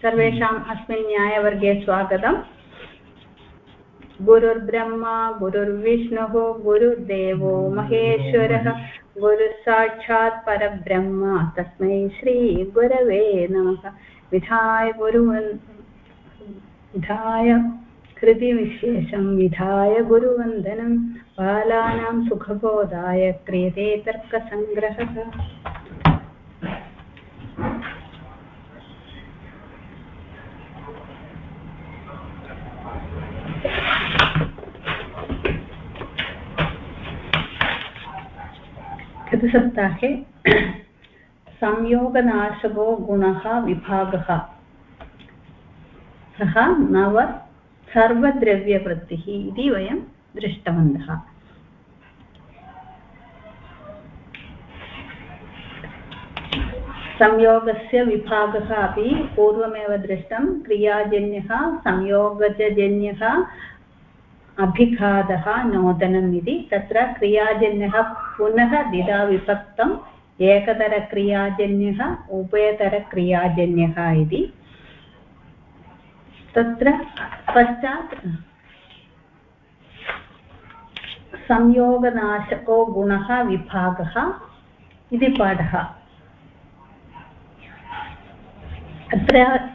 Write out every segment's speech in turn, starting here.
सर्वेषाम् अस्मिन् न्यायवर्गे स्वागतम्। गुरुर्ब्रह्मा गुरुर्विष्णुः गुरुर्देवो महेश्वरः गुरुसाक्षात् परब्रह्म तस्मै श्री गुरवे नमः। विधाय कृति विशेषं विधाय गुरुवन्दनं बालानां सुखबोधाय क्रियते तर्कसङ्ग्रहः। गतसप्ताहे संयोगनाशको गुणः विभागः सः नव सर्वद्रव्यवृत्तिः इति वयं दृष्टवन्तः। संयोगस्य विभागः अपि पूर्वमेव दृष्टं। क्रियाजन्यः संयोगजन्यः अभिघातः नोदनम् इति। तत्र क्रियाजन्यः पुनः द्विधा विभक्तम् एकतरक्रियाजन्यः उभयतरक्रियाजन्यः इति। तत्र पश्चात् संयोगनाशको गुणः विभागः इति पाठः। अत्र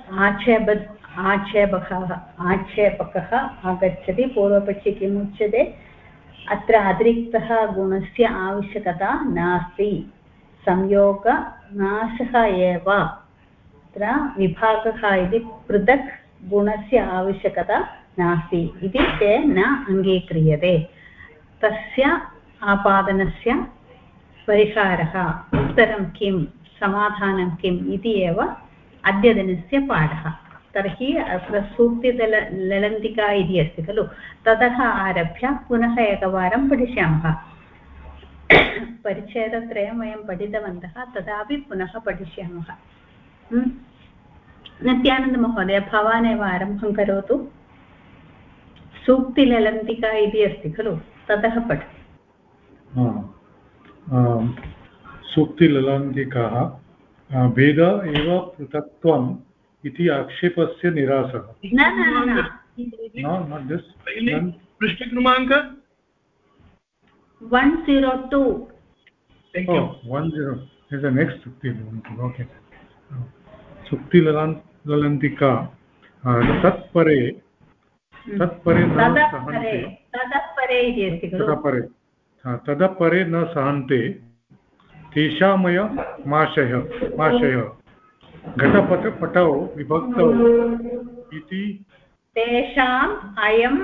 आक्षेपकः आगच्छति। पूर्वपक्षे किम् उच्यते? अत्र अतिरिक्तः गुणस्य आवश्यकता नास्ति, संयोगनाशः एव अत्र विभागः इति पृथक् गुणस्य आवश्यकता नास्ति इति ते न अङ्गीक्रियते। तस्य आपादनस्य परिहारः उत्तरं किं समाधानं किम् इति एव अद्यतनस्य पाठः। तर्हि अत्र सूक्तिललन्तिका इति अस्ति खलु, ततः आरभ्य पुनः एकवारं पठिष्यामः। परिच्छेदत्रयं वयं पठितवन्तः, तदापि पुनः पठिष्यामः। नित्यानन्दमहोदय, भवान् एव आरम्भं करोतु। सूक्तिललन्तिका इति अस्ति खलु, ततः पठतु। सूक्तिललन्तिकाः भेद एव पृथक्त्वम् इति आक्षेपस्य निरासः। पृष्ठक्रमाङ्क 102. 10 is the next सूक्तिललन्तिका. Okay. सूक्तिललन्तिका तत्परे तदपरे न सहन्ते तेषामयमाशयः घटपटौ विभक्तौ इति तेषाम् अयम्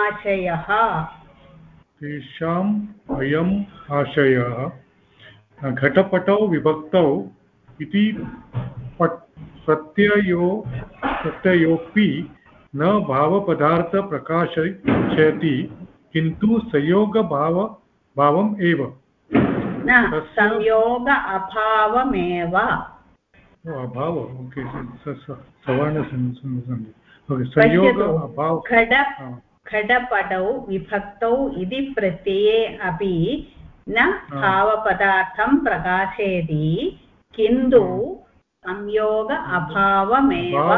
आशयः घटपटौ विभक्तौ इति प्रत्ययोऽपि न भावपदार्थ प्रकाशयति किन्तु संयोगभावम् एव। संयोग अभावमेव। अभाव, ओके, संयोग अभाव। घटपटौ विभक्तौ इति प्रत्यये अपि न भावपदार्थं प्रकाशयति किन्तु संयोग अभावमेव।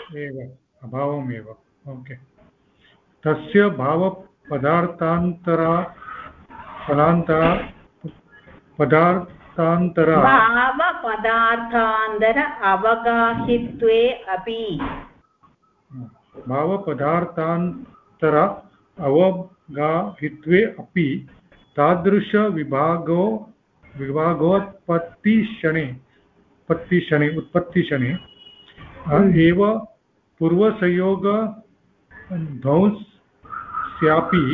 ओके। तस्य भावपदार्थान्तर अवगाहित्वे अपि उत्पत्तिक्षणे एव पूर्वसंयोग ध्वंसस्यापि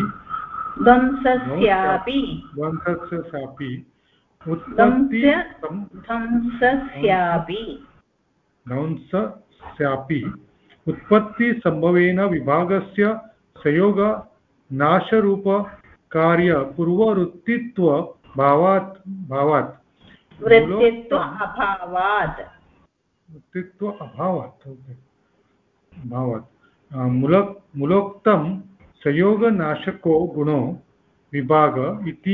उत्पत्ति संभवेन विभागस्य संयोग नाशरूप कार्य पूर्ववृत्तित्व भावात् वृत्तित्व अभावात् मूलोक्तं संयोगनाशको गुणो विभाग इति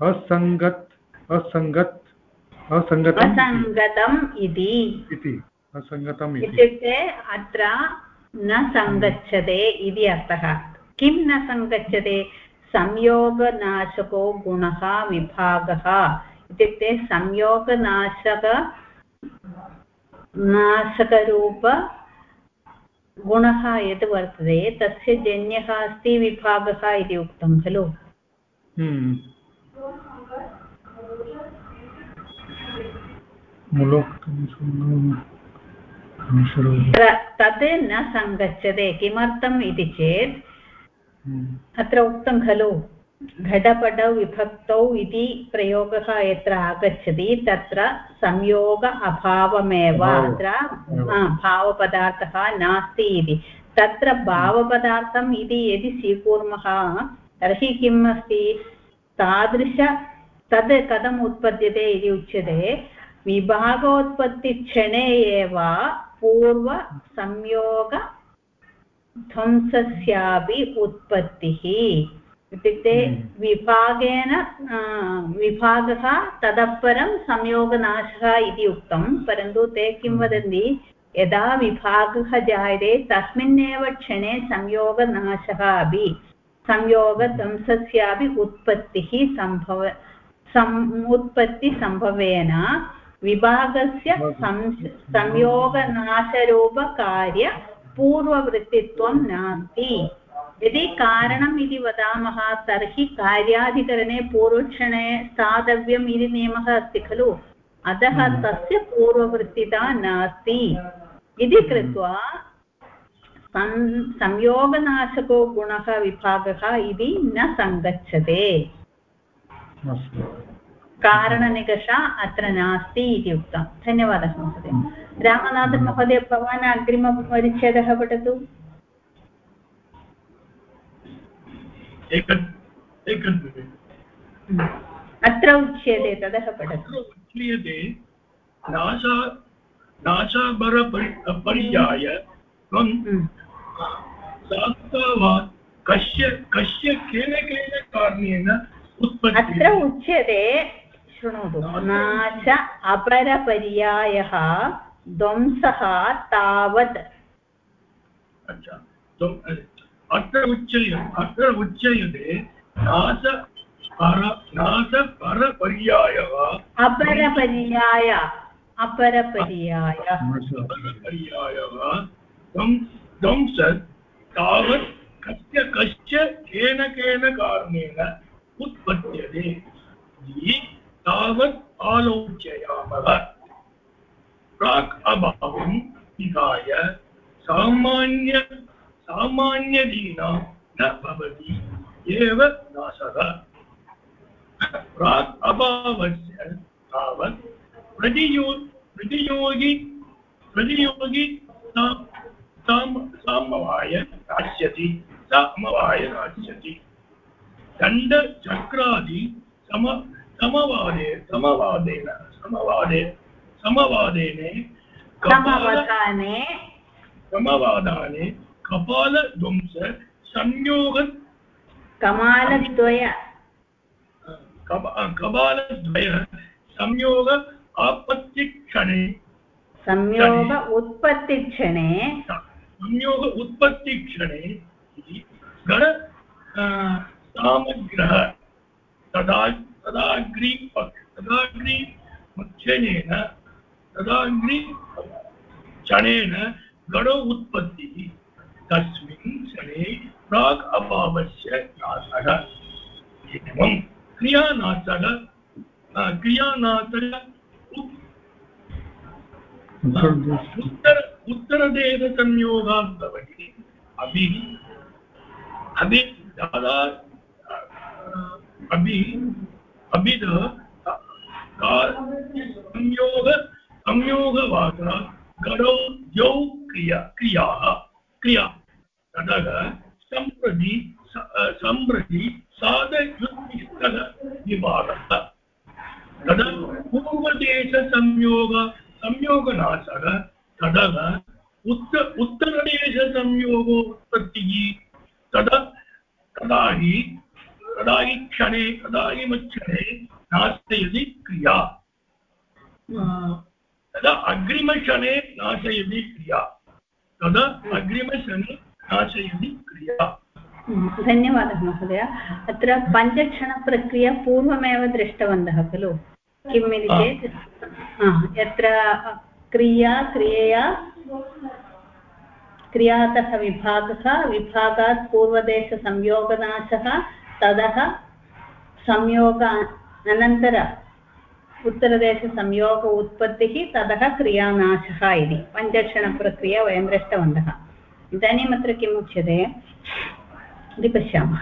असंगतम् इति असङ्गतम् इति इत्युक्ते अत्र न सङ्गच्छते इति अर्थः किं न सङ्गच्छते संयोगनाशको गुणः विभागः इत्युक्ते नाशकरूप गुणः यत् वर्तते तस्य जन्यः अस्ति विभागः इति उक्तं खलु तत् न सङ्गच्छते किमर्थम् इति चेत् अत्र उक्तं खलु घटपटौ विभक्तौ इति प्रयोगः यत्र आगच्छति तत्र संयोग अभावमेव अत्र भावपदार्थः नास्ति इति तत्र भावपदार्थम् इति यदि स्वीकुर्मः तर्हि किम् अस्ति तादृश तद् कथम् उत्पद्यते इति उच्यते विभागोत्पत्तिक्षणे एव पूर्वसंयोगध्वंसस्यापि उत्पत्तिः इत्युक्ते विभागः ततः परं संयोगनाशः इति उक्तं परन्तु ते किं वदन्ति यदा विभागः जायते तस्मिन्नेव क्षणे संयोगनाशः अपि संयोगध्वंसस्यापि उत्पत्तिसम्भवेन विभागस्य संयोगनाशरूपकार्य पूर्ववृत्तित्वं नास्ति यदि कारणम् इति वदामः तर्हि कार्याधिकरणे पूर्वक्षणे स्थातव्यम् इति नियमः अस्ति खलु अतः तस्य पूर्ववृत्तिता नास्ति इति कृत्वा संयोगनाशको गुणः विभागः इति न सङ्गच्छते कारणनिकषा अत्र नास्ति इति उक्तं धन्यवादः महोदय रामनाथन् महोदय भवान् अग्रिमपरिच्छेदः पठतु अत्र उच्यते ततः पठतु उच्यते नाशापरपर्याय कस्य केन कारणेन अत्र उच्यते शृणोतु नाश अपरपर्यायः ध्वंसः तावत् अत्र उच्यते नाशपरपर्यायः अपरपर्यायः ध्वंस तावत् कस्य केन कारणेन उत्पद्यते तावत् आलोचयामः प्राक् अभावं विहाय सामान्यदीना न भवति एव नाशः प्राक् अभावस्य तावत् प्रतियोगी समवाय नाश्यति दण्डचक्रादि समवादाने कपालध्वंस संयोग कपालद्वय संयोग उत्पत्तिक्षणे गण सामग्रह क्षणेन गणो उत्पत्तिः तस्मिन् क्षणे प्राक् अभावस्य नाशः एवं क्रियानाशः उत्तरदेशसंयोगात् भवति संयोगवाद गणौ द्वौ क्रिया ततः सम्प्रति साधयुक्तिस्तः विभागः तदा पूर्वदेशसंयोगनाशः ततः उत्तरदेशसंयोगोत्पत्तिः तदा हि मच्छणे नास्ति क्रिया तदा अग्रिमक्षणे नाशयति क्रिया तदा अग्रिमक्षणे नाशयति क्रिया धन्यवादः महोदय अत्र पञ्चक्षणप्रक्रिया पूर्वमेव दृष्टवन्तः खलु किम् इति चेत् यत्र क्रियया क्रियातः विभागात् पूर्वदेशसंयोगनाशः ततः संयोग अनन्तर उत्तरदेशसंयोग उत्पत्तिः ततः क्रियानाशः इति पञ्चक्षणप्रक्रिया वयं दृष्टवन्तः इदानीम् अत्र किम् उच्यते इति पश्यामः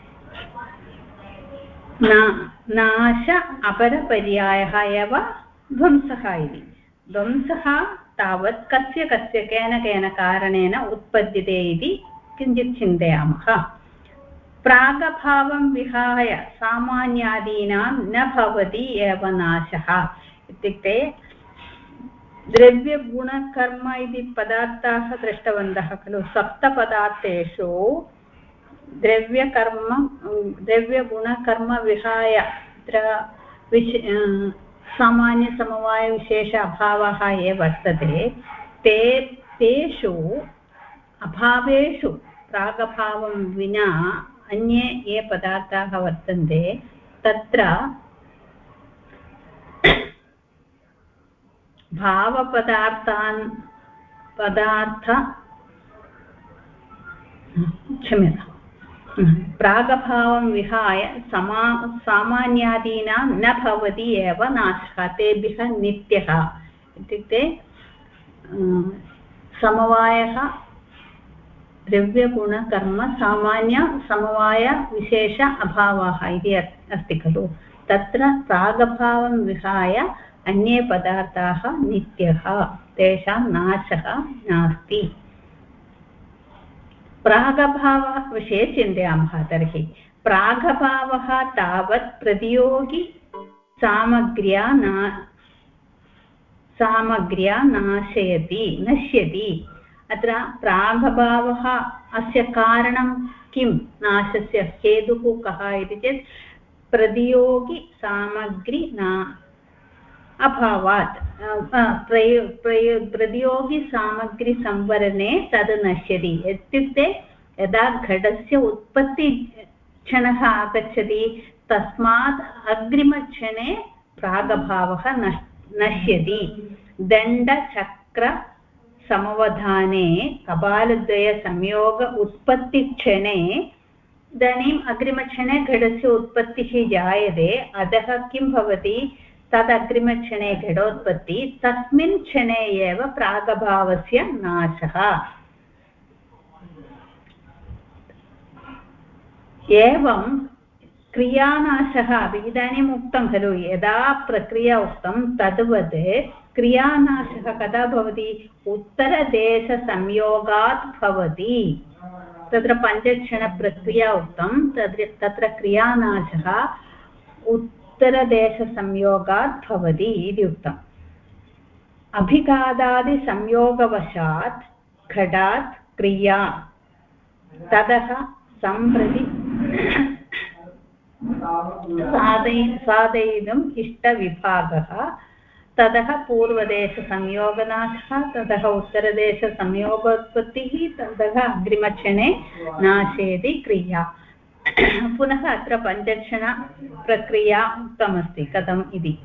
नाश अपरपर्यायः एव ध्वंसः इति ध्वंसः तावत् कस्य केन कारणेन उत्पद्यते इति किञ्चित् चिन्तयामः प्रागभावं विहाय सामान्यादीनां न भवति एव नाशः इत्युक्ते द्रव्यगुणकर्म इति पदार्थाः दृष्टवन्तः खलु सप्तपदार्थेषु द्रव्यगुणकर्म विहाय अत्र सामान्यसमवायविशेष अभावः ये वर्तते तेषु अभावेषु प्रागभावं विना अन्ये ये पदार्थाः वर्तन्ते तत्र क्षम्यताम् प्रागभावं विहाय सामान्यादीनां न भवति एव नाशः तेभ्यः नित्यः इत्युक्ते समवायः द्रव्यगुणकर्म सामान्यसमवायविशेष अभावः इति अस्ति खलु तत्र प्रागभावं विहाय अन्ये पदार्थाः नित्यः तेषां नाशः नास्ति प्रागभावविषये चिन्तयामः तर्हि प्रागभावः तावत् प्रतियोगि सामग्र्या नश्यति अत्र प्रागभावः अस्य कारणं किं नाशस्य हेतुः कः इति चेत् प्रतियोगि सामग्री अभावात् प्रतियोगिसामग्रीसंवरणे तद् नश्यति इत्युक्ते यदा घटस्य उत्पत्तिक्षणः आगच्छति तस्मात् अग्रिमक्षणे प्रागभावः नश्यति दण्डचक्रसमवधाने कपालद्वयसंयोग उत्पत्तिक्षणे इदानीम् अग्रिमक्षणे घटस्य उत्पत्तिः जायते अतः किं भवति तदग्रिमक्षणे घटोत्पत्ति तस्मिन् क्षणे एव प्रागभावस्य नाशः एवं क्रियानाशः अपि इदानीम् उक्तं खलु यदा प्रक्रिया उक्तं तद्वत् क्रियानाशः कदा भवति उत्तरदेशसंयोगात् भवति तत्र पञ्चक्षणप्रक्रिया उक्तं तत्र क्रियानाशः उत्तरदेशसंयोगात् भवति इति उक्तम् अभिघातादिसंयोगवशात् घटात् क्रिया ततः सम्प्रति साधयितुम् इष्टविभागः ततः पूर्वदेशसंयोगनाशः ततः उत्तरदेशसंयोगोत्पत्तिः ततः अग्रिमक्षणे नाशेति क्रिया पुनः अत्र पञ्चक्षणप्रक्रिया उक्तमस्ति कथम् इति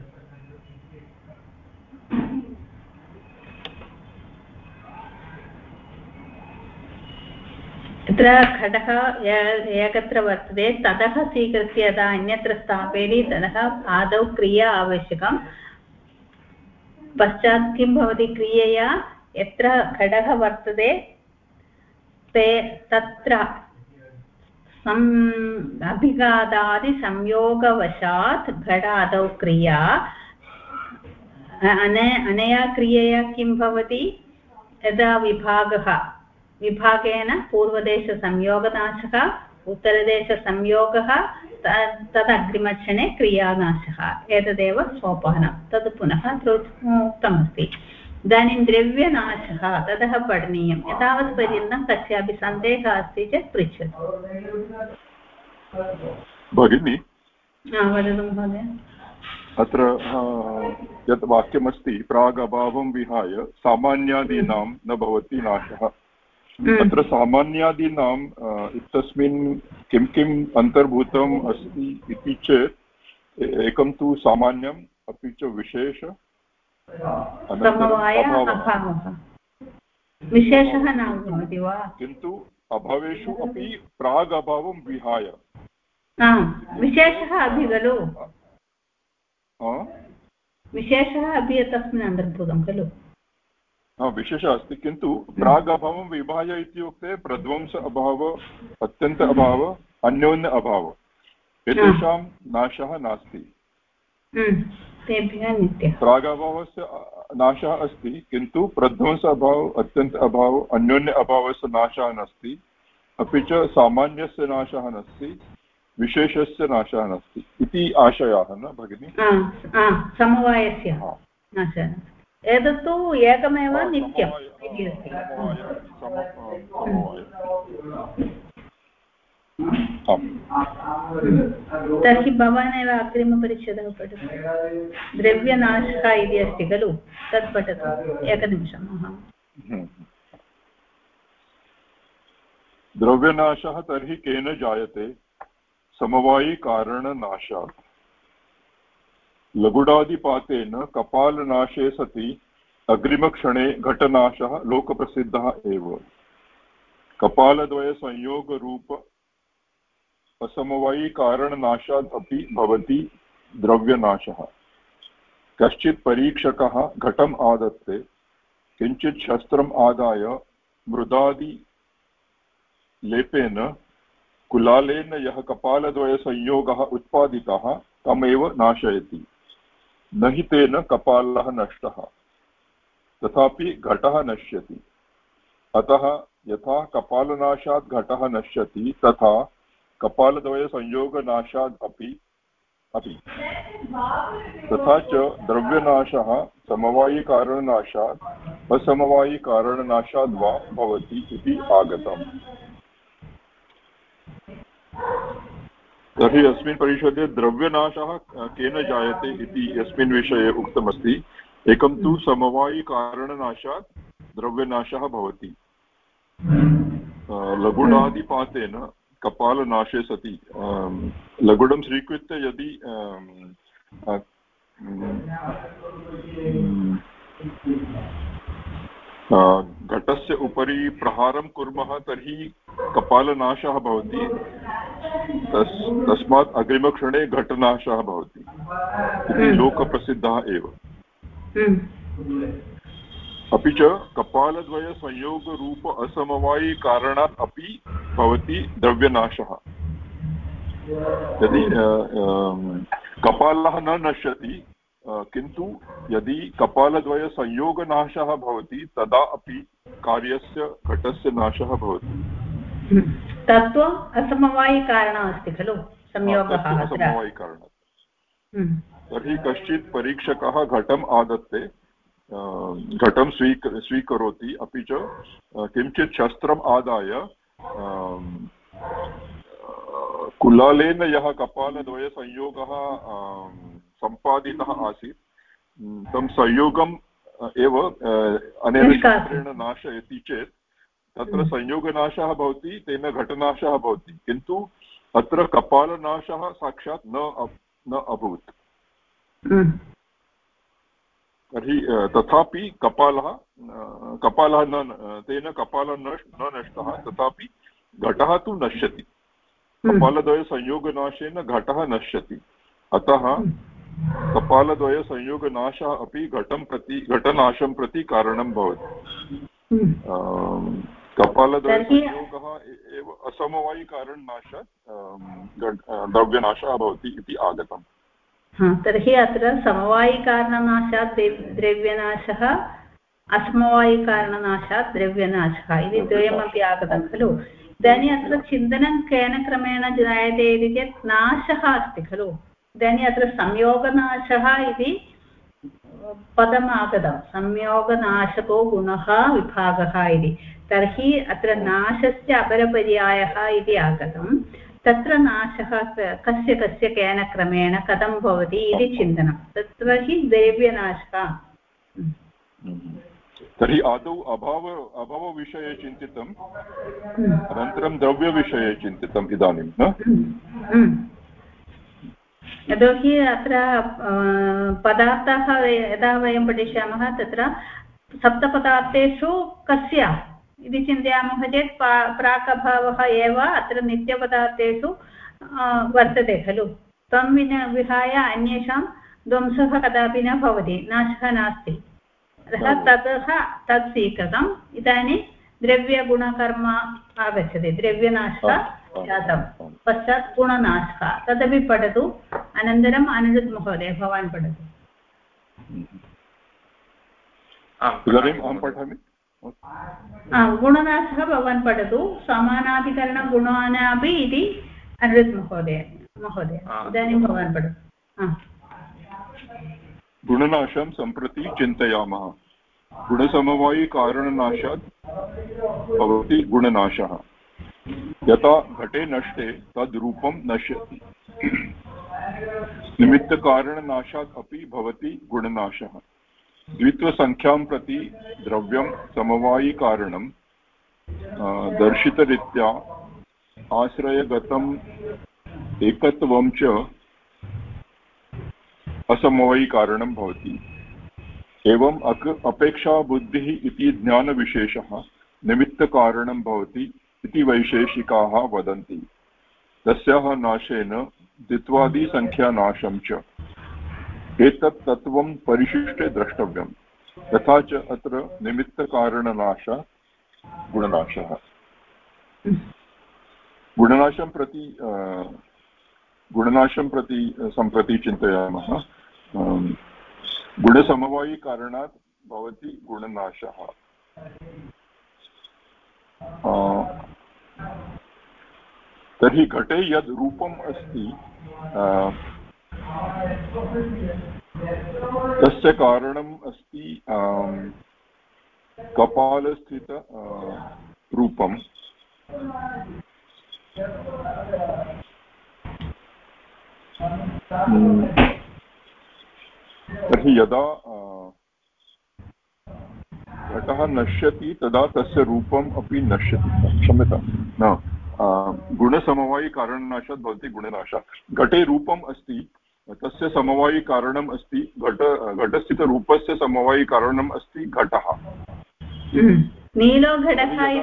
अत्र घटः एकत्र वर्तते ततः स्वीकृत्य यदा अन्यत्र स्थापयति ततः आदौ क्रिया आवश्यकं पश्चात् किं भवति क्रियया यत्र घटः वर्तते तत्र अभिघातादिसंयोगवशात् घटादौ क्रिया अनया क्रियया किं भवति यदा विभागेन पूर्वदेशसंयोगनाशः उत्तरदेशसंयोगः तदग्रिमक्षणे क्रियानाशः एतदेव सोपानं तद् पुनः उक्तमस्ति इदानीं द्रव्यनाशः ततः पठनीयं एतावत् पर्यन्तं कस्यापि सन्देहः अस्ति चेत् पृच्छतु भगिनी वदतु महोदय अत्र यत् वाक्यमस्ति प्रागभावं विहाय सामान्यादीनां न भवति नाशः। अत्र सामान्यादीनाम् इत्यस्मिन् किं किम् अन्तर्भूतम् अस्ति इति चेत् एकं तु सामान्यम् अपि च विशेष विशेषः न भवति वा? किन्तु अभावेषु अपि प्राग् अभावं विहाय विशेषः अपि खलु विशेषः अपि तस्मिन् अन्तर्भूतं खलु? विशेषः अस्ति किन्तु प्राग् अभावं विहाय इत्युक्ते प्रध्वंस अभाव अत्यन्त अभाव अन्योन्य अभाव एतेषां नाशः नास्ति। प्रागभावस्य नाशः अस्ति किन्तु प्रध्वंस अभाव अत्यन्त अभाव अन्योन्य अभावस्य नाशः नास्ति अपि च सामान्यस्य नाशः नास्ति विशेषस्य नाशः नास्ति इति आशयः न भगिनि? समवायस्य नाशः एतत्तु एकमेव नित्यं तर्हि भवान् एव अग्रिमपरिच्छेदः पठतु। द्रव्यनाशः इति अस्ति खलु तत् पठतु एकनिमिषम्। द्रव्यनाशः तर्हि केन जायते? समवायिकारणनाशात्। लघुडादिपातेन कपालनाशे सति अग्रिमक्षणे घटनाशः लोकप्रसिद्धः एव। कपालद्वयसंयोगरूप असमवायिकारणनाशात् अपि भवति द्रव्यनाशः। कश्चित् परीक्षकः घटम् आदत्ते किञ्चित् शस्त्रम् आदाय मृदादिलेपेन कुलालेन यः कपालद्वयसंयोगः उत्पादितः तमेव नाशयति। न हि तेन कपालः नष्टः तथापि घटः नश्यति। अतः यथा कपालनाशात् घटः नश्यति तथा कपालद्वयसंयोगनाशात् अपि तथा च द्रव्यनाशः समवायिकारणनाशात् असमवायिकारणनाशात् वा भवति इति आगतम्। तर्हि अस्मिन् परिषदे द्रव्यनाशः केन जायते इति यस्मिन् विषये उक्तमस्ति एकं तु समवायिकारणनाशात् द्रव्यनाशः भवति। लघुडादिपातेन कपालनाशे सति लघुडं स्वीकृत्य यदि घटस्य उपरि प्रहारं कुर्मः तर्हि कपालनाशः भवति। तस्मात् अग्रिमक्षणे घटनाशः भवति इति लोकप्रसिद्धः एव। अपि च कपालद्वयसंयोगरूप असमवायिकारणात् अपि भवति द्रव्यनाशः। यदि कपालः न नश्यति किन्तु यदि कपालद्वयसंयोगनाशः भवति तदा अपि कार्यस्य घटस्य नाशः भवति। तत्त्वम् असमवायिकारणम् अस्ति खलु संयोगः असमवायिकारणात्। तर्हि कश्चित् परीक्षकः घटम् आदत्ते घटं स्वीकरोति अपि च किञ्चित् शस्त्रम् आदाय कुलालेन यः कपालद्वयसंयोगः सम्पादितः आसीत् तं संयोगम् एव अनेन शस्त्रेण नाशयति चेत् तत्र संयोगनाशः भवति तेन घटनाशः भवति किन्तु अत्र कपालनाशः साक्षात् न अभूत्। तर्हि तथापि कपालः तेन कपालः न नष्टः तथापि घटः तु नश्यति। कपालद्वयसंयोगनाशेन घटः नश्यति। अतः कपालद्वयसंयोगनाशः अपि घटनाशं प्रति कारणं भवति। कपालद्वयसंयोगः एव असमवायिकारणनाशात् द्रव्यनाशः भवति इति आगतम्। तर्हि अत्र समवायिकारणनाशात् द्रव्यनाशः असमवायिकारणनाशात् द्रव्यनाशः इति द्वयमपि आगतं खलु। इदानीम् अत्र चिन्तनं केन क्रमेण जायते इति चेत् नाशः अस्ति खलु। इदानीम् अत्र संयोगनाशः इति पदम् आगतं संयोगनाशको गुणः विभागः इति। तर्हि अत्र नाशस्य अपरपर्यायः इति आगतं। तत्र नाशः कस्य कस्य केन क्रमेण कथं भवति इति चिन्तनं तत्र हि द्रव्यनाशः तर्हि आदौ अभावविषये चिन्तितम् अनन्तरं द्रव्यविषये चिन्तितम् इदानीं न यतोहि अत्र पदार्थाः यदा वयं पठिष्यामः तत्र सप्तपदार्थेषु कस्य इति चिन्तयामः चेत् प्राक् अभावः एव अत्र नित्यपदार्थेषु वर्तते खलु तं विहाय अन्येषां ध्वंसः कदापि न भवति नाशः नास्ति अतः तत् स्वीकृतम् इदानीं द्रव्यगुणकर्म आगच्छति द्रव्यनाशः जातं पश्चात् गुणनाशः तदपि पठतु अनन्तरम् अनिरुद्ध महोदय भवान् पठतु इदानीम् अहं पठामि गुणनाशः भवान् पठतु समानाधिकरणगुणानापि इति अनिरुद्ध महोदय इदानीं भवान् पठतु गुणनाशं सम्प्रति चिन्तयामः गुणसमवायिकारणनाशात् भवति गुणनाशः यथा घटे नष्टे तद् रूपं नश्यति निमित्तकारणनाशात् अपि भवति गुणनाशः द्वित्वसङ्ख्यां प्रति द्रव्यं समवायिकारणं दर्शितरीत्या आश्रयगतम् एकत्वं च असमवायिकारणं भवति एवम् अपेक्षाबुद्धिः इति ज्ञानविशेषः निमित्तकारणं भवति इति वैशेषिकाः वदन्ति तस्याः नाशेन द्वित्वादिसङ्ख्यानाशं च एतत् तत्त्वं परिशिष्टे द्रष्टव्यं तथा च अत्र निमित्तकारणनाशः गुणनाशः गुणनाशं प्रति सम्प्रति चिन्तयामः गुणसमवायिकारणात् भवति गुणनाशः तर्हि घटे यद् रूपम् अस्ति तस्य कारणम् अस्ति कपालस्थित रूपम् तर्हि यदा घटः नश्यति तदा तस्य रूपम् अपि नश्यति क्षम्यतां न गुणसमवायिकारणनाशात् भवति गुणनाशः घटे रूपम् अस्ति तस्य समवायिकारणम् अस्ति घटस्थितरूपस्य समवायिकारणम् अस्ति घटः नीलो घटः इति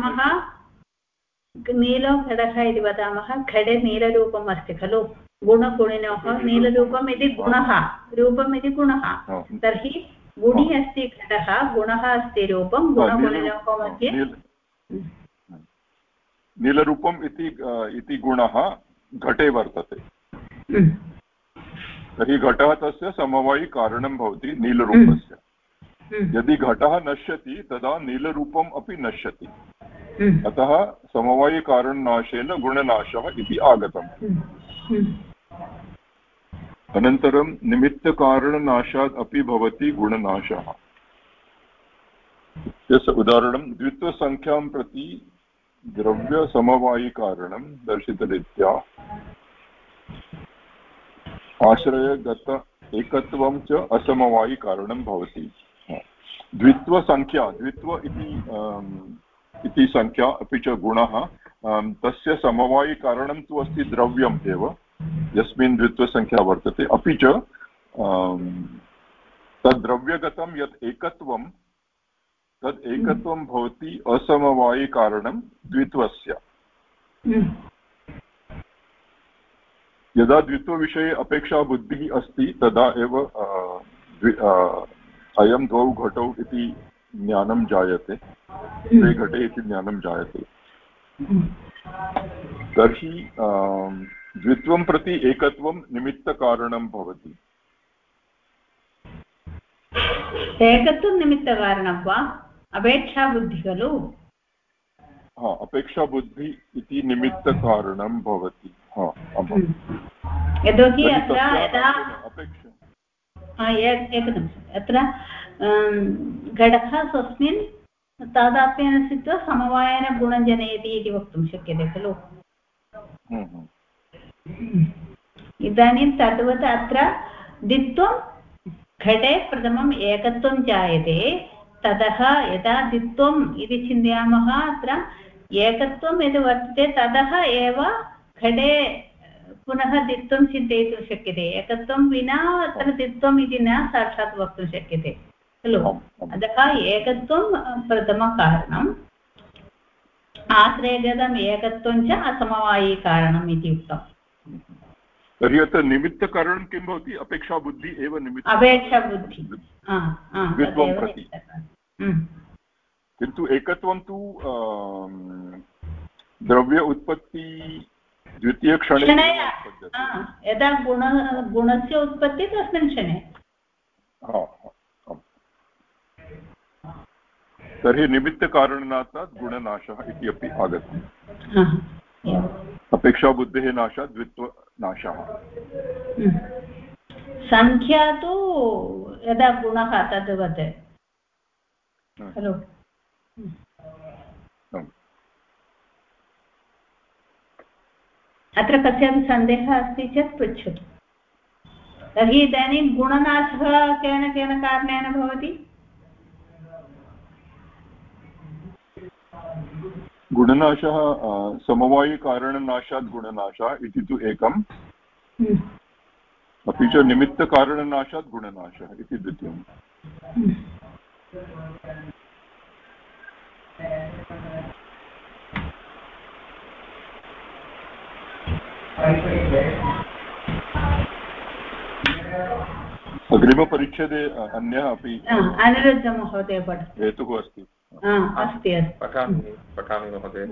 वदामः घटे नीलरूपम् अस्ति खलु गुणगुणिनोः नीलरूपम् इति गुणः रूपम् इति गुणः तर्हि गुणि अस्ति घटः गुणः अस्ति रूपं गुणगुणिनोः मध्ये नीलरूपम् इति गुणः घटे वर्तते तर्हि घटः तस्य समवायिकारणं भवति नीलरूपस्य यदि घटः नश्यति तदा नीलरूपम् अपि नश्यति अतः समवायिकारणनाशेन गुणनाशः इति आगतम् अनन्तरं निमित्तकारणनाशात् अपि भवति गुणनाशः यस्य उदाहरणं द्वित्वसङ्ख्यां प्रति द्रव्यसमवायिकारणं दर्शितरीत्या आश्रयगत एकत्वं च असमवायिकारणं भवति द्वित्वसङ्ख्या द्वित्व इति संख्या अपि च गुणः तस्य समवायिकारणं तु अस्ति द्रव्यम् एव यस्मिन् द्वित्वसङ्ख्या वर्तते अपि च तद्द्रव्यगतं यत् एकत्वं तद् एकत्वं भवति असमवायिकारणं द्वित्वस्य यदा द्वित्वविषये अपेक्षाबुद्धिः अस्ति तदा एव अयं द्वौ घटौ इति ज्ञानं जायते द्वे घटे इति ज्ञानं जायते तर्हि द्वित्वं प्रति एकत्वं निमित्तकारणं भवति एकत्वं निमित्तकारणं वा अपेक्षाबुद्धिः खलु अपेक्षाबुद्धि इति निमित्तकारणं भवति यतोहि अत्र यदा एकनिमिषम् अत्र घटः स्वस्मिन् तादात्म्येन स्थित्वा समवायेन गुणं जनयति इति वक्तुं शक्यते खलु इदानीं तद्वत् अत्र द्वित्वं घटे प्रथमम् एकत्वं जायते ततः यदा द्वित्वम् इति चिन्तयामः अत्र एकत्वं यद् वर्तते ततः एव घटे पुनः द्वित्वं चिन्तयितुं शक्यते एकत्वं विना अत्र द्वित्वम् इति न साक्षात् वक्तुं शक्यते खलु अतः एकत्वं प्रथमकारणम् आश्रयगतम् एकत्वं च असमवायिकारणम् इति उक्तम् तर्हि अत्र निमित्तकारणं किं भवति अपेक्षाबुद्धिः एव निमित्तम् अपेक्षाबुद्धिः द्वित्वं प्रति किन्तु एकत्वं तु द्रव्य उत्पत्ति द्वितीयक्षणे यदा गुणस्य उत्पत्तिः तस्मिन् क्षणे तर्हि निमित्तकारणात् गुणनाशः इति अपि आगतम् अपेक्षाबुद्धेः नाशात् द्वित्वनाशः संख्या तु यदा गुणः तद्वत् खलु अत्र कस्यापि सन्देहः अस्ति चेत् पृच्छतु तर्हि इदानीं गुणनाशः केन केन कारणेन भवति गुणनाशः समवायिकारणनाशात् गुणनाशः इति तु एकम् अपि च निमित्तकारणनाशात् गुणनाशः इति द्वितीयम् अग्रिमपरिच्छेदे अन्यः अपि अनिरुद्धमहोदय पठतु हेतुः अस्ति अस्ति पठामि महोदय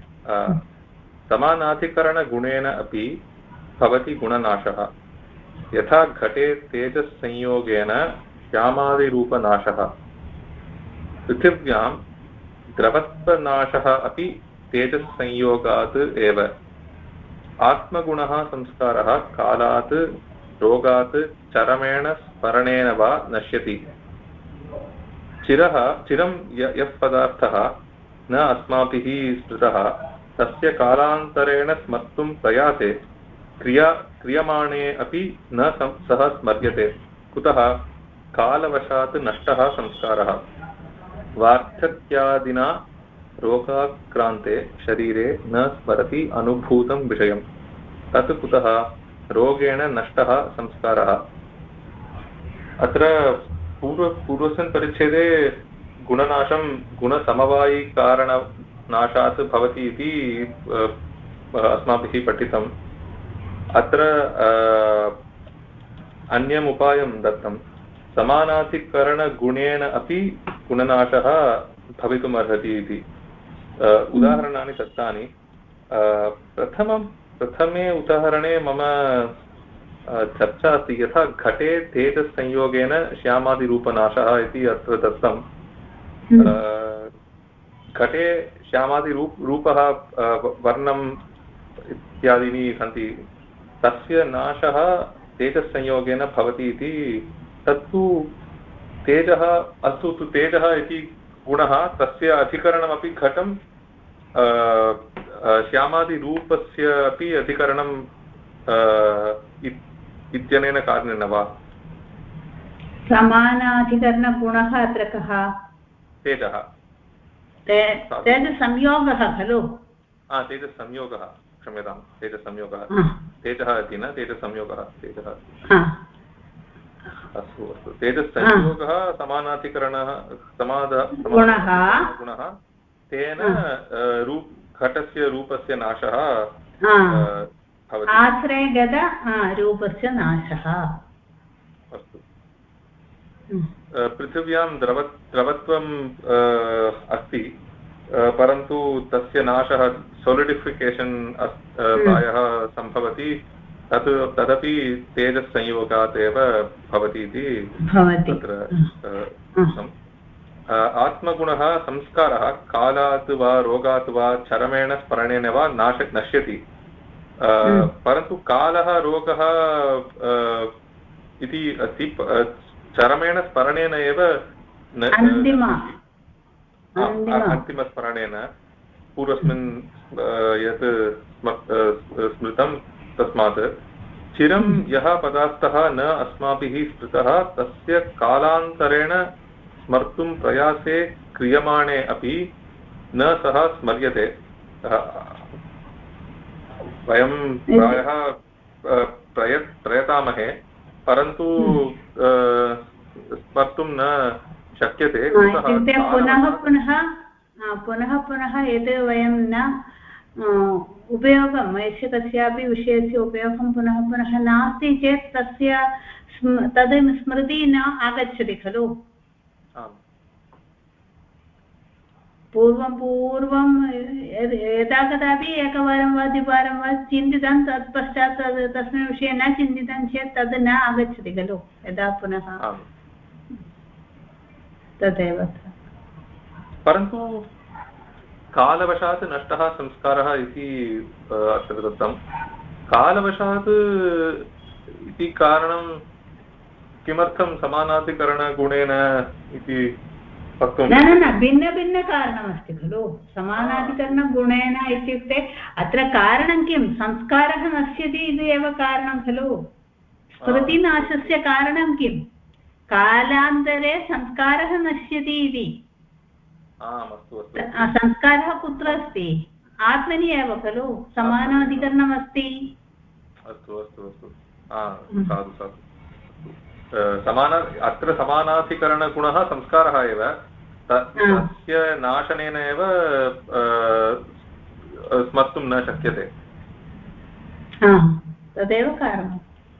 समानाधिकरणगुणेन अपि भवति गुणनाशः यथा घटे तेजस्संयोगेन श्यामादिरूपनाशः पृथिव्यां द्रवत्वनाशः अपि तेजस्संयोगात् एव आत्मगुणः संस्कारः कालात् रोगात् चरमेण स्मरणेन वा नश्यति चिरं यः पदार्थः न अस्माभिः स्मृतः तस्य कालान्तरेण स्मर्तुं प्रयासे क्रियमाणे अपि न सः स्मर्यते कुतः कालवशात् नष्टः संस्कारः वार्धक्यादिना रोगाक्रान्ते शरीरे न स्मरति अनुभूतं विषयं तत् कुतः रोगेण नष्टः संस्कारः अत्र पूर्वस्मिन् परिच्छेदे गुणनाशं गुणसमवायिकारणनाशात् भवति इति अस्माभिः पठितम् अत्र अन्यम् उपायं दत्तं समानाधिकरणगुणेन अपि गुणनाशः भवितुमर्हति इति उदाहरणानि दत्तानि प्रथमे उदाहरणे मम चर्चा अस्ति यथा घटे तेजस्संयोगेन श्यामादिरूपनाशः इति अत्र दत्तं घटे श्यामादिरूपः वर्णम् इत्यादीनि सन्ति तस्य नाशः तेजस्संयोगेन भवति इति तत्तु तेजः अस्तु तु तेजः इति गुणः तस्य अधिकरणमपि घटं श्यामादिरूपस्य अपि अधिकरणं इत्यनेन कारणेन वा समानाधिकरणगुणः अत्र कः तेजः तेजसंयोगः खलु तेजसंयोगः क्षम्यतां तेजसंयोगः तेजः इति न तेजसंयोगः तेजः अस्तु अस्तु तेजसंयोगः समानाधिकरणः गुणः तेन घटस्य रूपस्य नाशः आश्रयगत रूपस्य नाशः अस्तु पृथिव्यां द्रवत्वम् अस्ति परन्तु तस्य नाशः सोलिडिफिकेशन् प्रायः सम्भवति तदपि तेजस्संयोगात् एव भवति इति तत्र आत्मगुणः संस्कारः कालात् वा रोगात् वा चरमेण स्मरणेन वा नश्यति परन्तु कालः रोगः इति अस्ति चरमेण स्मरणेन एव अन्तिमस्मरणेन पूर्वस्मिन् यत् स्मृतं तस्मात् चिरं यः पदार्थः न अस्माभिः स्मृतः तस्य कालान्तरेण स्मर्तुं प्रयासे क्रियमाणे अपि न सः स्मर्यते। वयं प्रायः प्रयतामहे परन्तु स्मर्तुं न शक्यते। पुनः पुनः यद् वयं न उपयोगं यस्य कस्यापि विषयस्य उपयोगं पुनः पुनः नास्ति चेत् तस्य तद् स्मृतिः न आगच्छति खलु। पूर्वं यदा कदापि एकवारं वा द्विवारं वा चिन्तितं तत्पश्चात् तस्मिन् विषये न चिन्तितं चेत् तद् न आगच्छति खलु यदा पुनः तदेव। परन्तु कालवशात् नष्टः संस्कारः इति अत्र दत्तं। कालवशात् इति कारणं किमर्थं समानाधिकरणगुणेन इति वक्तुं न भिन्नभिन्नकारणमस्ति खलु। समानाधिकरणगुणेन इत्युक्ते अत्र कारणं किं संस्कारः नश्यति इति एव कारणं खलु। स्मृतिनाशस्य कारणं किं कालान्तरे संस्कारः नश्यति इति। संस्कारः कुत्र अस्ति आत्मनि एव खलु समानाधिकरणमस्ति। अस्तु अस्तु अस्तु साधु साधु। अत्र समानाधिकरणगुणः संस्कारः एव तस्य नाशनेन एव स्मर्तुं न शक्यते। तदेव कारणम्।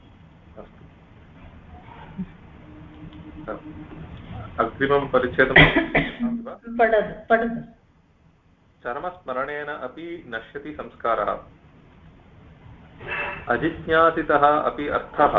अग्रिमं परिच्छेदं पठतु। चरमस्मरणेन अपि नश्यति संस्कारः। अजिज्ञासितः अपि अर्थः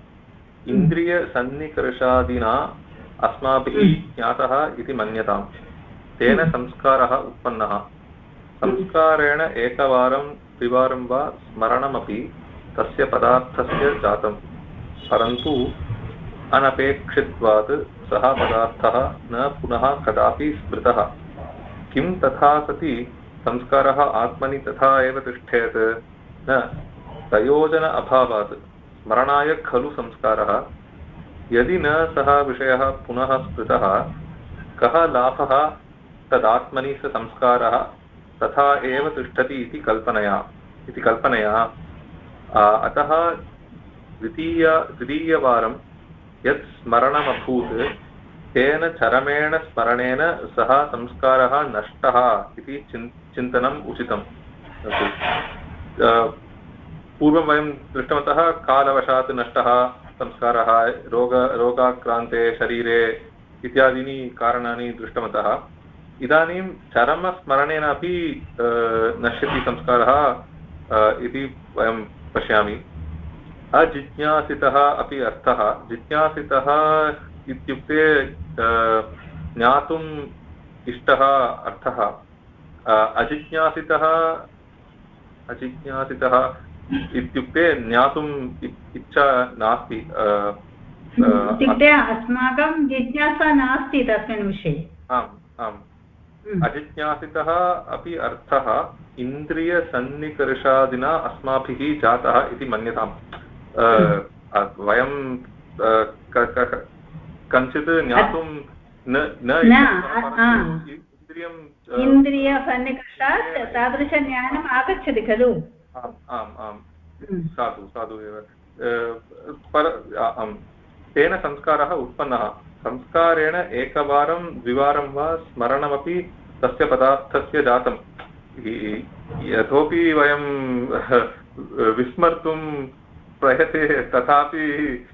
इन्द्रियसन्निकर्षादिना अस्माभिः ज्ञातः इति मन्यताम्। तेन संस्कारः उत्पन्नः। संस्कारेण एकवारं द्विवारं वा स्मरणमपि तस्य पदार्थस्य जातं, परन्तु अनपेक्षित्वात् सः पदार्थः न पुनः कदापि स्मृतः। किं तथा सति संस्कारः आत्मनि तथा एव तिष्ठेत्? न, प्रयोजन अभावात्। स्मरणाय खलु संस्कारः। यदि न सः विषयः पुनः स्मृतः कः लाभः तदात्मनि स संस्कारः तथा एव तिष्ठति इति कल्पनया। अतः द्वितीयवारं यत् स्मरणमभूत् तेन चरमेण स्मरणेन सः संस्कारः नष्टः इति चिन्तनम् उचितम्। पूर्वं वयं दृष्टवन्तः कालवशात् नष्टः संस्कारः, रोगाक्रान्ते शरीरे इत्यादीनि कारणानि दृष्टवन्तः। इदानीं चरमस्मरणेन अपि नश्यति संस्कारः इति वयं पश्यामि। अजिज्ञासितः अपि अर्थः। जिज्ञासितः इत्युक्ते ज्ञातुम् इष्टः अर्थः। अजिज्ञासितः इत्युक्ते ज्ञातुम् इच्छा नास्ति। इत्युक्ते अस्माकं जिज्ञासा नास्ति तस्मिन् विषये। आम् आम्। अजिज्ञासितः अपि अर्थः इन्द्रियसन्निकर्षादिना अस्माभिः जातः इति मन्यताम्। वयं कञ्चित् ज्ञातुं इन्द्रियसन्निकर्षात् तादृशज्ञानम् आगच्छति खलु। आम् आम् आम् साधु एव। तेन संस्कारः उत्पन्नः। संस्कारेण एकवारं द्विवारं वा स्मरणमपि तस्य पदार्थस्य जातं। यतोपि वयं विस्मर्तुं प्रयते तथापि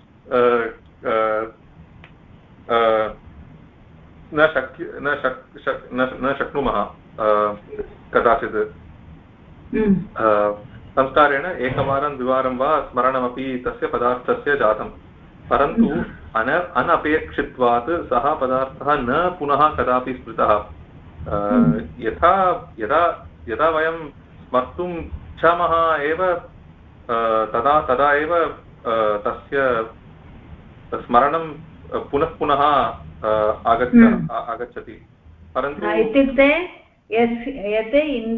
न शक्नुमः कदाचित्। संस्कारेण एकवारं द्विवारं वा स्मरणमपि तस्य पदार्थस्य जातं, परन्तु अनपेक्षित्वात् सः पदार्थः न पुनः कदापि स्मृतः। यदा वयं स्मर्तुम् इच्छामः एव तदा एव तस्य स्मरणं पुनः पुनः आगच्छति। परन्तु इत्युक्ते यत्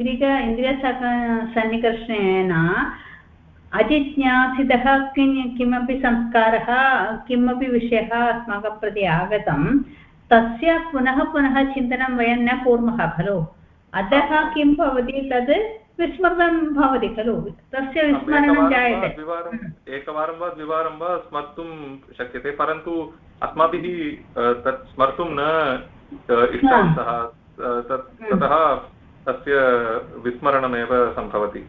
इन्द्रियसन्निकर्षणेन अजिज्ञासितः किमपि संस्कारः किमपि विषयः अस्माकं प्रति आगतं तस्य पुनः पुनः चिन्तनं वयं न कुर्मः खलु अतः किं भवति तद् विस्मृतं भवति खलु तस्य विस्मरणं जायते एकवारं वा द्विवारं वा स्मर्तुं शक्यते परन्तु अस्माभिः तत् स्मर्तुं न इष्टवन्तः ततः तस्य विस्मरणमेव सम्भवति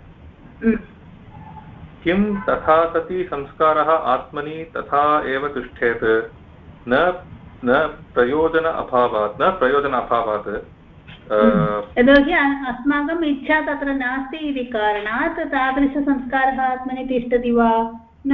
किं तथा सति संस्कारः आत्मनि तथा एव तिष्ठेत् न प्रयोजन अभावात् यतोहि अस्माकम् इच्छा तत्र नास्ति इति कारणात् तादृशसंस्कारः आत्मनि तिष्ठति वा न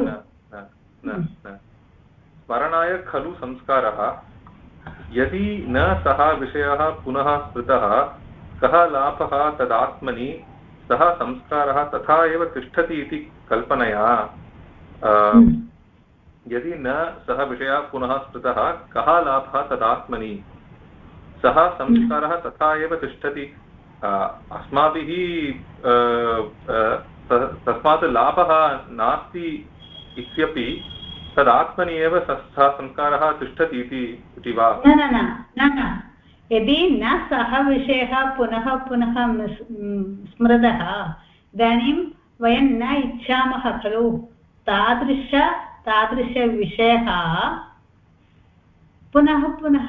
स्मरणाय खलु संस्कारः यदि न सः विषयः पुनः स्मृतः कः लाभः तदात्मनि सः संस्कारः तथा एव तिष्ठति इति कल्पनया यदि न सः विषयः पुनः स्मृतः कः लाभः तदात्मनि सः संस्कारः तथा एव तिष्ठति अस्माभिः तस्मात् लाभः नास्ति इत्यपि तदात्मनि एव सः संस्कारः तिष्ठति इति वा न यदि न सः विषयः पुनः पुनः स्मृतः इदानीं वयं न इच्छामः खलु तादृशविषयः पुनः पुनः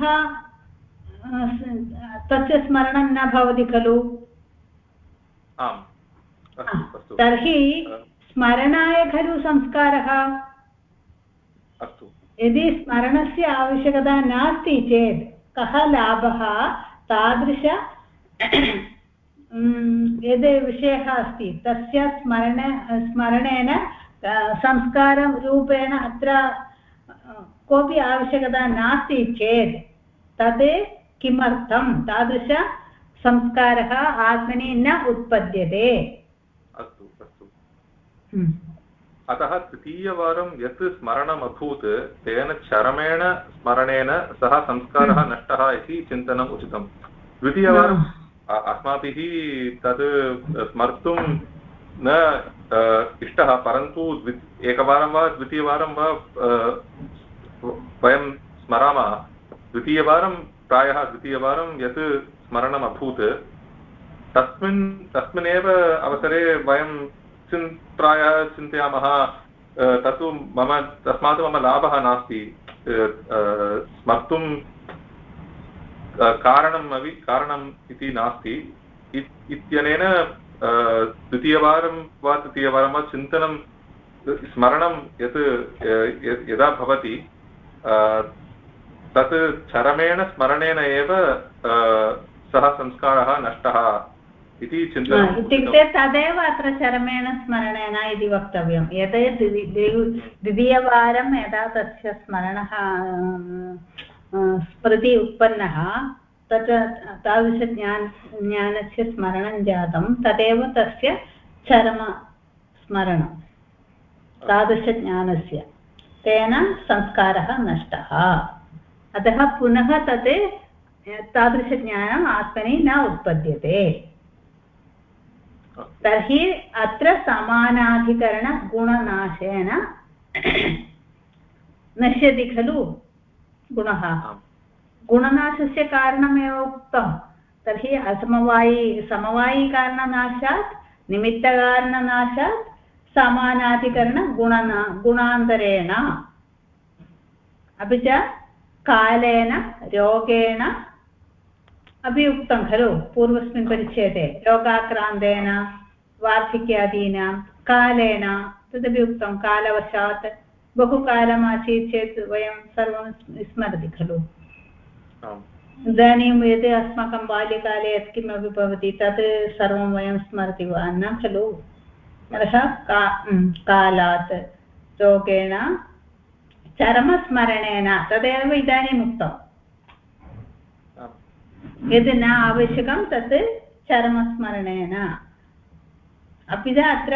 तस्य स्मरणं न भवति खलु तर्हि स्मरणाय खलु संस्कारः यदि स्मरणस्य आवश्यकता नास्ति चेत् कः लाभः तादृश यद् विषयः अस्ति तस्य स्मरणेन संस्काररूपेण अत्र कोऽपि आवश्यकता नास्ति चेत् तद् किमर्थं तादृशसंस्कारः आत्मनि न उत्पद्यते अस्तु अतः तृतीयवारं यत् स्मरणम् अभूत् तेन चरमेण स्मरणेन सः संस्कारः नष्टः इति चिन्तनम् उचितं द्वितीयवारम् अस्माभिः तद् स्मर्तुं न इष्टः परन्तु एकवारं वा द्वितीयवारं वा वयं स्मरामः प्रायः द्वितीयवारं यत् स्मरणम् अभूत् तस्मिन्नेव अवसरे वयं प्रायः चिन्तयामः तस्मात् मम लाभः नास्ति स्मर्तुं कारणम् इति नास्ति इत्यनेन द्वितीयवारं वा तृतीयवारं वा चिन्तनं स्मरणं यदा भवति तत् चरमेण स्मरणेन एव सः संस्कारः नष्टः इति चिन्तनम् इत्युक्ते तदेव अत्र चरमेण स्मरणेन इति वक्तव्यं यद् द्वितीयवारं यदा तस्य स्मृति उत्पन्नः तादृशज्ञानस्य स्मरणं जातं तदेव तस्य चरमस्मरणं तादृशज्ञानस्य तेन संस्कारः नष्टः अतः पुनः तत् तादृशज्ञानम् आत्मनि न उत्पद्यते तर्हि अत्र समानाधिकरणगुणनाशेन नश्यति खलु गुणः गुणनाशस्य कारणमेव उक्तं तर्हि समवायिकारणनाशात् निमित्तकारणनाशात् समानाधिकरणगुणान्तरेण अपि च कालेन रोगेण अपि उक्तं खलु पूर्वस्मिन् परिच्छेदे रोगाक्रान्तेन वार्धक्यादीनां कालेन तदपि उक्तं कालवशात् बहुकालमासीत् चेत् वयं सर्वं विस्मरति खलु इदानीं यद् अस्माकं बाल्यकाले यत्किमपि भवति तत् सर्वं वयं स्मरति वा न खलु अतः कालात् रोगेण चरमस्मरणेन तदेव इदानीम् उक्तम् यद् न आवश्यकं तत् चरमस्मरणेन अपि च अत्र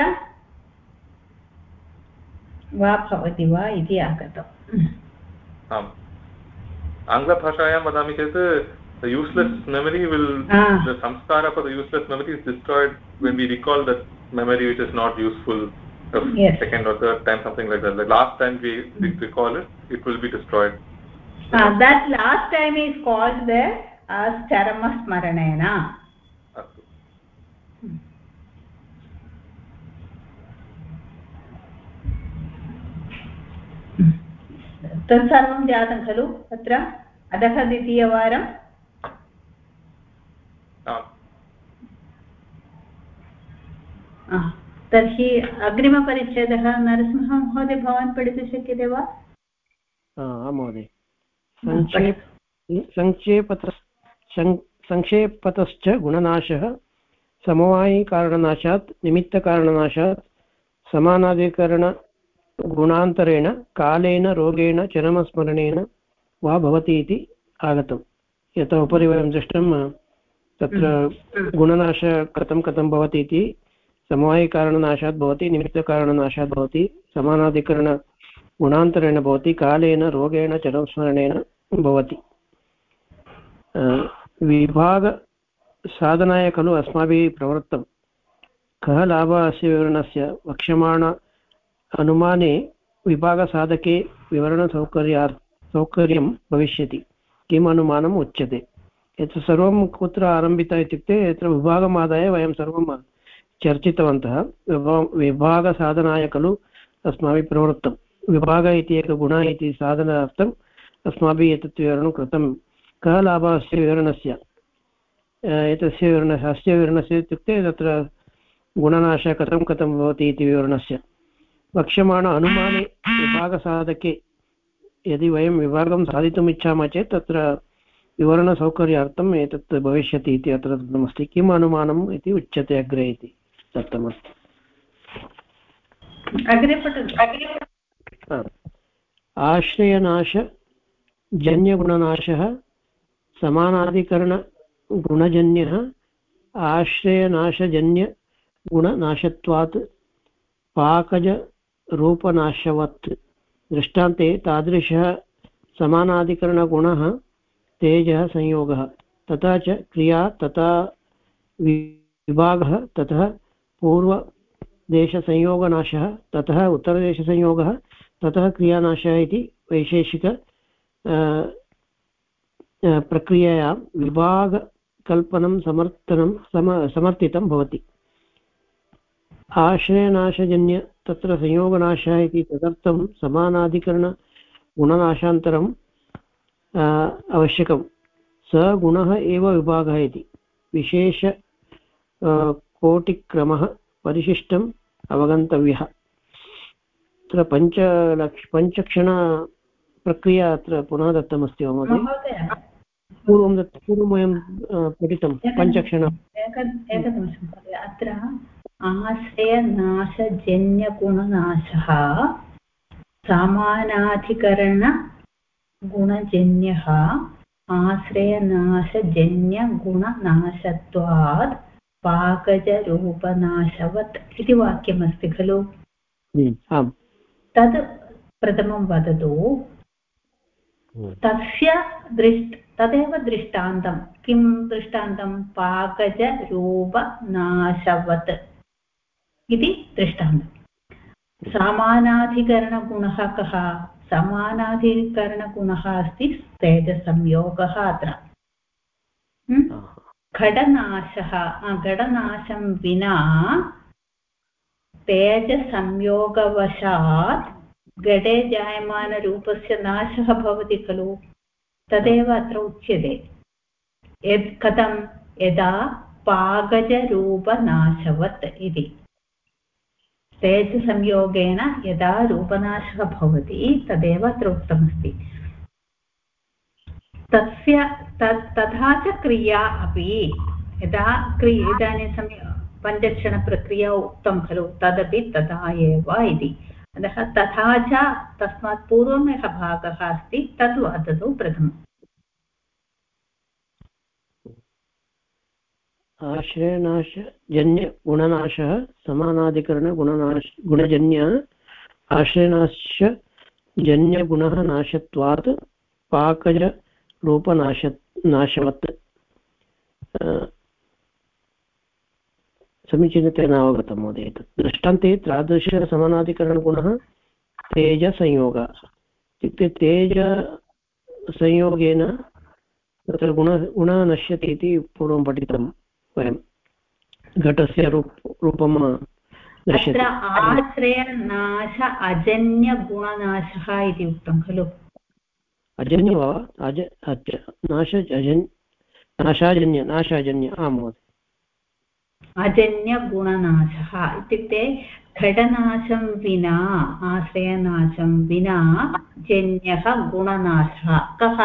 वा भवति वा इति आगतम् आम् आङ्ग्लभाषायां वदामि चेत् the useless memory will the samskara for the useless memory is destroyed when we recall that memory which is not useful second or third time, something like that. The last time we recall it, it will be destroyed. That last time is called there as charama smaranena. तत्सर्वं जातं खलु अत्र अतः द्वितीयवारं तर्हि अग्रिमपरिच्छेदः नरसिंहमहोदय भवान् पठितुं शक्यते वा? महोदय संक्षेपतश्च गुणनाशः समवायिकारणनाशात् निमित्तकारणनाशात् समानाधिकरणगुणान्तरेण कालेन रोगेण चरमस्मरणेन वा भवति इति आगतं। यतः उपरि वयं दृष्टं तत्र गुणनाश कथं भवति इति समवायिकारणनाशात् भवति, निमित्तकारणनाशात् भवति, समानाधिकरणगुणान्तरेण भवति, कालेन रोगेण चरमस्मरणेन भवति। विभागसाधनाय खलु अस्माभिः प्रवृत्तं। कः लाभः अस्य विवरणस्य? वक्ष्यमाण अनुमाने विभागसाधके विवरणसौकर्यं भविष्यति। किम् अनुमानम् उच्यते? एतत् सर्वं कुत्र आरम्भितम् इत्युक्ते यत्र विभागमादाय वयं सर्वं चर्चितवन्तः। विभागसाधनाय खलु अस्माभिः प्रवृत्तं। विभाग इति एकः गुणः इति साधनार्थम् अस्माभिः एतत् विवरणं कृतं। कः लाभः अस्य विवरणस्य? एतस्य विवरणस्य इत्युक्ते तत्र गुणनाशः कथं भवति इति विवरणस्य। वक्ष्यमाण अनुमाने विभागसाधके यदि वयं विभागं साधितुम् इच्छामः चेत् तत्र विवरणसौकर्यार्थम् एतत् भविष्यति इति अत्र दत्तमस्ति। किम् अनुमानम् इति उच्यते अग्रे इति दत्तमस्ति। आश्रयनाशजन्यगुणनाशः समानाधिकरणगुणजन्यः आश्रयनाशजन्यगुणनाशत्वात् पाकजरूपनाशवत्। दृष्टान्ते तादृशः समानाधिकरणगुणः तेजः संयोगः, तथा च क्रिया, तथा विभागः, ततः पूर्वदेशसंयोगनाशः, ततः उत्तरदेशसंयोगः, ततः क्रियानाशः इति वैशेषिक प्रक्रियया विभागकल्पनं समर्थितं भवति। आश्रयनाशजन्य तत्र संयोगनाशः इति तदर्थं समानाधिकरणगुणनाशान्तरम् आवश्यकं। स गुणः एव विभागः इति विशेष कोटिक्रमः परिशिष्टम् अवगन्तव्यः। अत्र पञ्चक्षणप्रक्रिया अत्र पुनः दत्तमस्ति वा महोदय? पूर्वं वयं पठितं पञ्चक्षणम्। एकनिमिषं महोदय, अत्र आश्रयनाशजन्यगुणनाशः समानाधिकरणगुणजन्यः आश्रयनाशजन्यगुणनाशत्वात् पाकजरूपनाशवत् इति वाक्यमस्ति खलु? आम्। तद् प्रथमं वदतु। तस्य तदेव दृष्टान्तं। किं दृष्टान्तं? पाकजरूपनाशवत् इति दृष्टान्तम्। समानाधिकरणगुणः कः? समानाधिकरणगुणः अस्ति तेजसंयोगः। अत्र घटनाशं विना तेजसंयोगवशात् घटे जायमानरूपस्य नाशः भवति खलु? तदेव अत्र उच्यते। कथं? यदा पाकजरूपनाशवत् इति। तेजसंयोगेन यदा रूपनाशः भवति तदेव अत्र उक्तमस्ति। तथा च क्रिया अपि यदा इदानीं पञ्चक्षणप्रक्रिया उक्तं खलु, तदपि तथा एव इति। अतः तथा च तस्मात् पूर्वम् एकः भागः अस्ति, तद् वदतु प्रथमम्। आश्रयनाशजन्यगुणनाशः समानाधिकरणगुणजन्यः आश्रयनाशजन्यगुणः नाशत्वात् पाकजरूपनाशत्वात् नाशवत् समीचीनतया न अवगतं महोदय। दृष्टान्ते तादृशसमानाधिकरणगुणः तेजसंयोगः इत्युक्ते तेजसंयोगेन तत्र गुणः नश्यति इति पूर्वं पठितं वयं। घटस्य रूपं अत्र आश्रयनाश अजन्यगुणनाशः इति उक्तं खलु। अजन्य वा नाशाजन्य आं महोदय। अजन्यगुणनाशः इत्युक्ते घटनाशं विना आश्रयनाशं विना जन्यः गुणनाशः कः?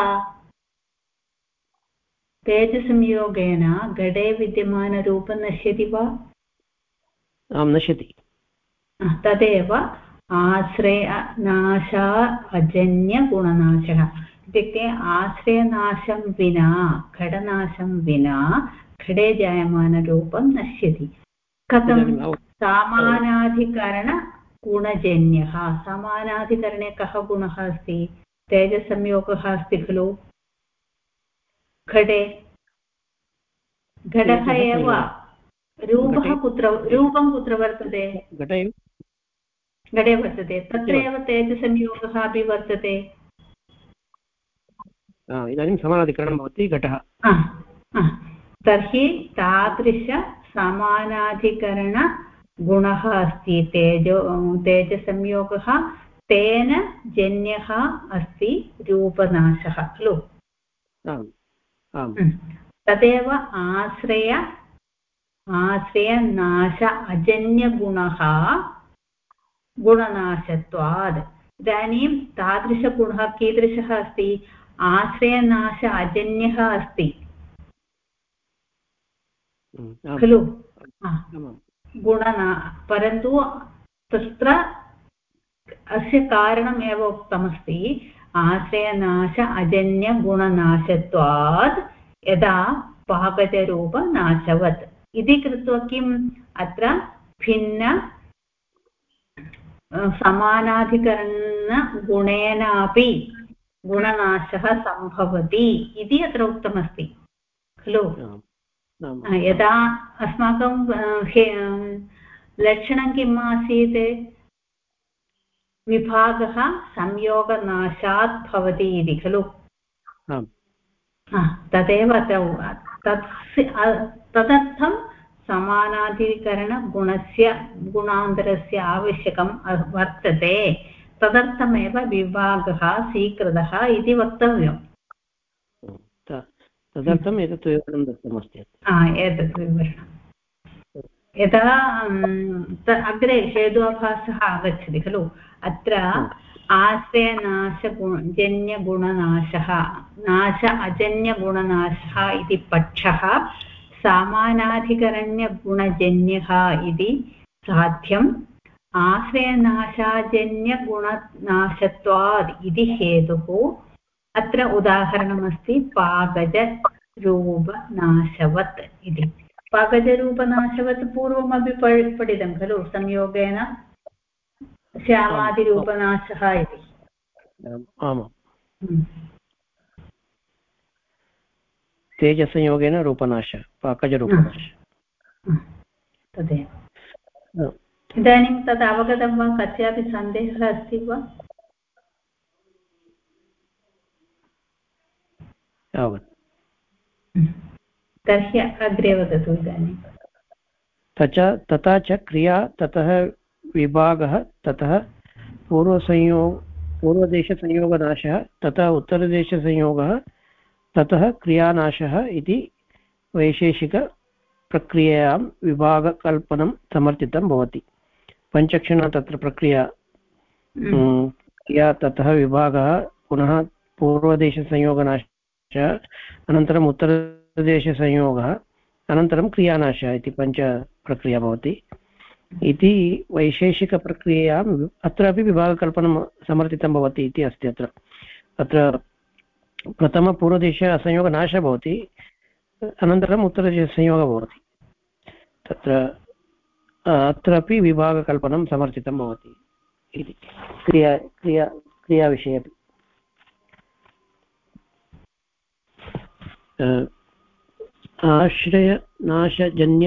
तेजसंयोगेन घटे विद्यमानरूपं नश्यति वा? आं नश्यति। तदेव आश्रयनाश अजन्यगुणनाशः इत्युक्ते आश्रयनाशं विना घटनाशं विना घटे जायमानरूपं नश्यति। कथं? समानाधिकरणगुणजन्यः। समानाधिकरणे कः गुणः अस्ति? तेजसंयोगः अस्ति खलु घटे। घटः एव रूपं कुत्र वर्तते? घटे वर्तते। तत्रैव तेजसंयोगः अपि वर्तते। इदानीं समानाधिकरणं भवति घटः। तर्हि तादृशसमानाधिकरणगुणः अस्ति तेजसंयोगः, तेन जन्यः अस्ति रूपनाशः खलु। तदेव आश्रयनाश अजन्यगुणः गुणनाशत्वात्। इदानीं तादृशगुणः कीदृशः अस्ति? आश्रयनाश अजन्यः अस्ति खलु परन्तु तत्र अस्य कारणम् एव उक्तमस्ति आश्रयनाश अजन्यगुणनाशत्वात् यदा पाकजरूपनाशवत् इति कृत्वा किम् अत्र भिन्न समानाधिकरणगुणेनापि गुणनाशः सम्भवति इति अत्र उक्तमस्ति खलु। यदा अस्माकं लक्षणं किम् आसीत्? विभागः संयोगनाशात् भवति इति खलु। तदेव तदर्थं समानाधिकरणगुणस्य गुणान्तरस्य आवश्यकं वर्तते। तदर्थमेव विभागः स्वीकृतः इति वक्तव्यम्। तदर्थम् एतत् विवरणं दत्तमस्ति। एतत् विवरणं यदा अग्रे हेतुभासः आगच्छति खलु। अत्र आश्रयनाशजन्यगुणनाशः नाश अजन्यगुणनाशः इति पक्षः समानाधिकरण्यगुणजन्यः इति साध्यम् आश्रयनाशाजन्यगुणनाशत्वात् इति हेतुः। अत्र उदाहरणमस्ति पाकजरूपनाशवत् इति। पाकजरूपनाशवत् पूर्वमपि पठितं खलु संयोगेन श्यामादिरूपनाशः इति। तेजसंयोगेन रूपनाश पाकजरूपनाश तदेव। इदानीं तद् अवगतं वा? कस्यापि सन्देहः अस्ति वा? तर्हि अग्रे वदतु इदानीं। तथा च क्रिया, ततः विभागः, ततः पूर्वदेशसंयोगनाशः, ततः उत्तरदेशसंयोगः, ततः क्रियानाशः इति वैशेषिकप्रक्रियायां विभागकल्पनं समर्थितं भवति। पञ्चक्षणा तत्र प्रक्रिया क्रिया, ततः विभागः, पुनः पूर्वदेशसंयोगनाशः, अनन्तरम् उत्तरदेशसंयोगः, अनन्तरं क्रियानाशः इति पञ्चप्रक्रिया भवति। इति वैशेषिकप्रक्रियायाम् अत्रापि विभागकल्पनं समर्थितं भवति इति अस्ति। अत्र प्रथमपूर्वदेशे संयोगनाशः भवति, अनन्तरम् उत्तरदेशसंयोगः भवति। तत्र अत्रापि विभागकल्पनं समर्थितं भवति इति क्रियाविषये अपि। आश्रयनाशजन्य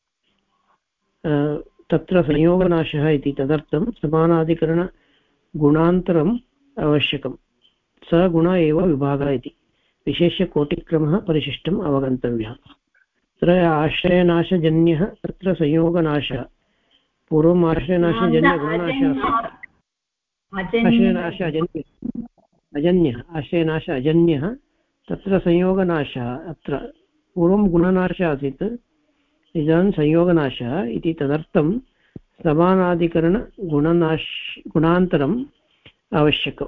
तत्र संयोगनाशः इति तदर्थं समानाधिकरणगुणान्तरम् आवश्यकं स गुण एव विभागः इति विशेष्यकोटिक्रमः परिशिष्टम् अवगन्तव्यः तत्र आश्रयनाशजन्यः तत्र संयोगनाशः पूर्वम् आश्रयनाश अजन्यः तत्र संयोगनाशः अत्र पूर्वं गुणनाशः आसीत् इदानीं संयोगनाशः इति तदर्थं समानाधिकरणगुणान्तरम् आवश्यकम्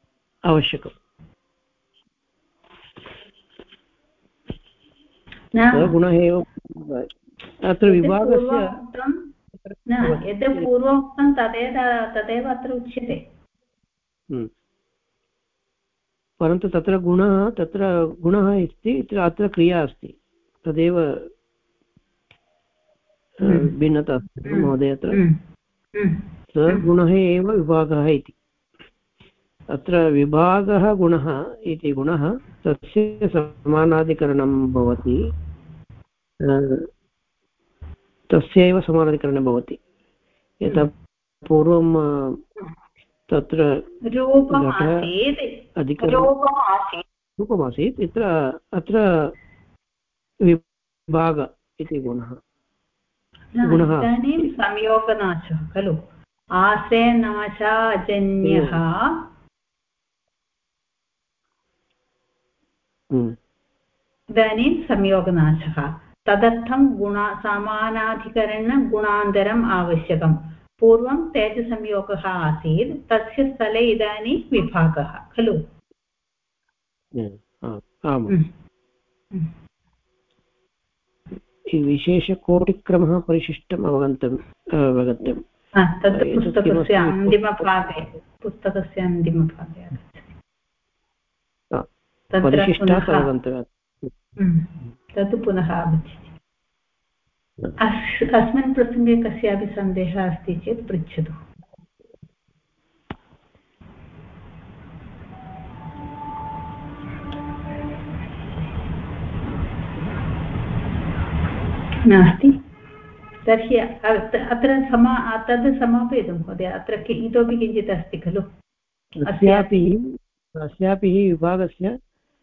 गुणः एव अत्र विभागस्य यत् पूर्वोक्तं तदेव अत्र उच्यते परन्तु तत्र गुणः अस्ति अत्र क्रिया अस्ति तदेव भिन्नता अस्ति महोदय अत्र सगुणः एव विभागः इति अत्र विभागः गुणः इति गुणः तस्य समानाधिकरणं भवति तस्यैव समानाधिकरणं भवति यथा पूर्वं तत्र रूपमासीत् अत्र विभाग इति गुणः इदानीं संयोगनाशः खलु आश्रयनाशाजन्यः इदानीं संयोगनाशः तदर्थं समानाधिकरणगुणान्तरम् आवश्यकं पूर्वं तेजसंयोगः आसीत् तस्य स्थले इदानीं विभागः खलु विशेषकोटिक्रमः परिशिष्टम् अवगन्तव्यं तत् पुस्तकस्य अन्तिमभागे परिशिष्टात् अवगन्तव्यम् तत् पुनः आगच्छति अस्मिन् प्रसङ्गे कस्यापि सन्देहः अस्ति चेत् पृच्छतु नास्ति तर्हि अत्र तद् समापयतु महोदय अत्र इतोपि किञ्चित् अस्ति खलु अस्यापि विभागस्य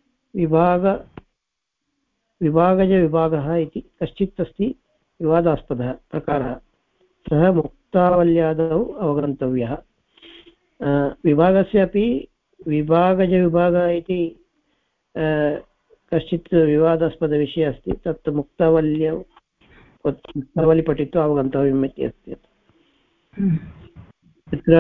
विभागः इति कश्चित् अस्ति विवादास्पदः प्रकारः सः मुक्तावल्यादौ अवगन्तव्यः विभागस्य अपि विभागः इति कश्चित् विवादास्पदविषयः अस्ति तत् मुक्तावली पठित्वा अवगन्तव्यम् इति अस्ति तत्र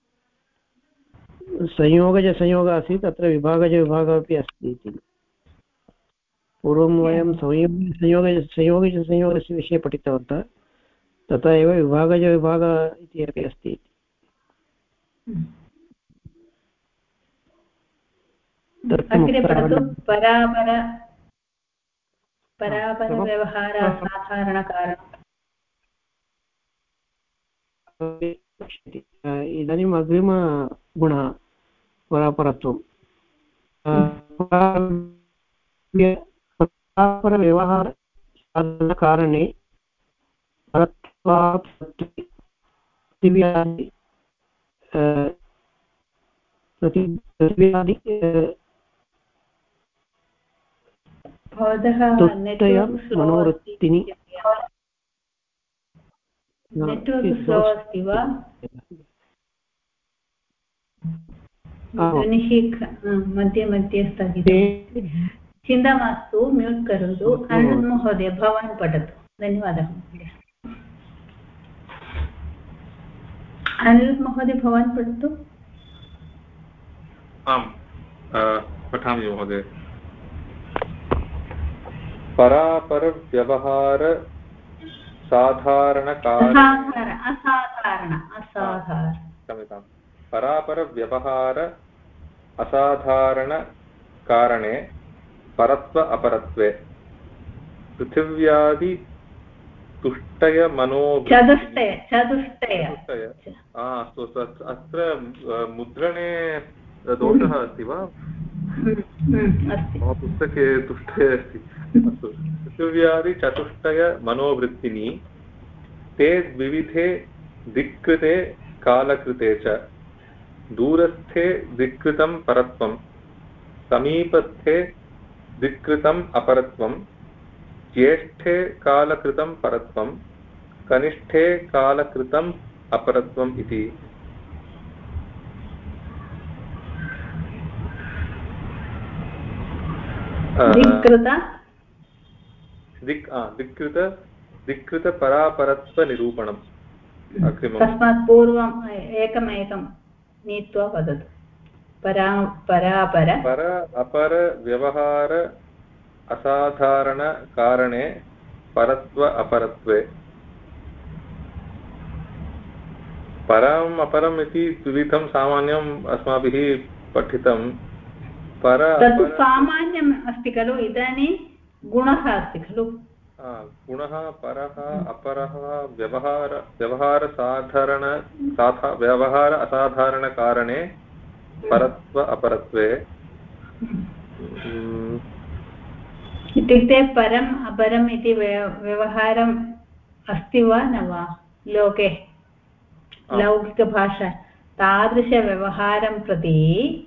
संयोगः आसीत् तत्र विभागः अपि अस्ति इति पूर्वं वयं संयोगस्य विषये पठितवन्तः तथा एव विभागः इति अपि अस्ति इदानीम् अग्रिमगुणः परापरत्वं परापरव्यवहारकारणे मनोवृत्तिनि नेट्वर्क् स्लो अस्ति वा ध्वनिः मध्ये स्थगितं चिन्ता मास्तु म्यूट् करोतु अनिरुद्ध महोदय भवान् पठतु धन्यवादः अनिरुद्ध महोदय भवान् पठतु आम् पठामि महोदय परापरव्यवहार क्षम्यतां परापरव्यवहार असाधारणकारणे परत्व अपरत्वे पृथिव्यादि तुष्टय मनो चतुष्टय अत्र मुद्रणे दोषः अस्ति वा मम पुस्तके तुष्टे अस्ति। अस्तु, पृथिव्यादिचतुष्टयमनोवृत्तिनि ते द्विविधे दिक्कृते कालकृते च दूरस्थे दिक्कृतं परत्वं समीपस्थे दिक्कृतम् अपरत्वं ज्येष्ठे कालकृतं परत्वं कनिष्ठे कालकृतम् अपरत्वम् इति। दिक्कृतपरापरत्वनिरूपणम्। तस्मात् पूर्वम् एकमेकं नीत्वा वदतु। पर अपर व्यवहार असाधारण कारणे परत्व अपरत्वे। परम् अपरम् इति द्विविधं सामान्यम् अस्माभिः पठितं। तत् सामान्यम् अस्ति खलु, इदानीं गुणः अस्ति खलु। गुणः परः अपरः व्यवहार असाधारणकारणे परत्व अपरत्वे। इत्युक्ते परम् अपरम् इति व्यवहारम् अस्ति वा न वा लोके, लौकिकभाषा तादृशव्यवहारं प्रति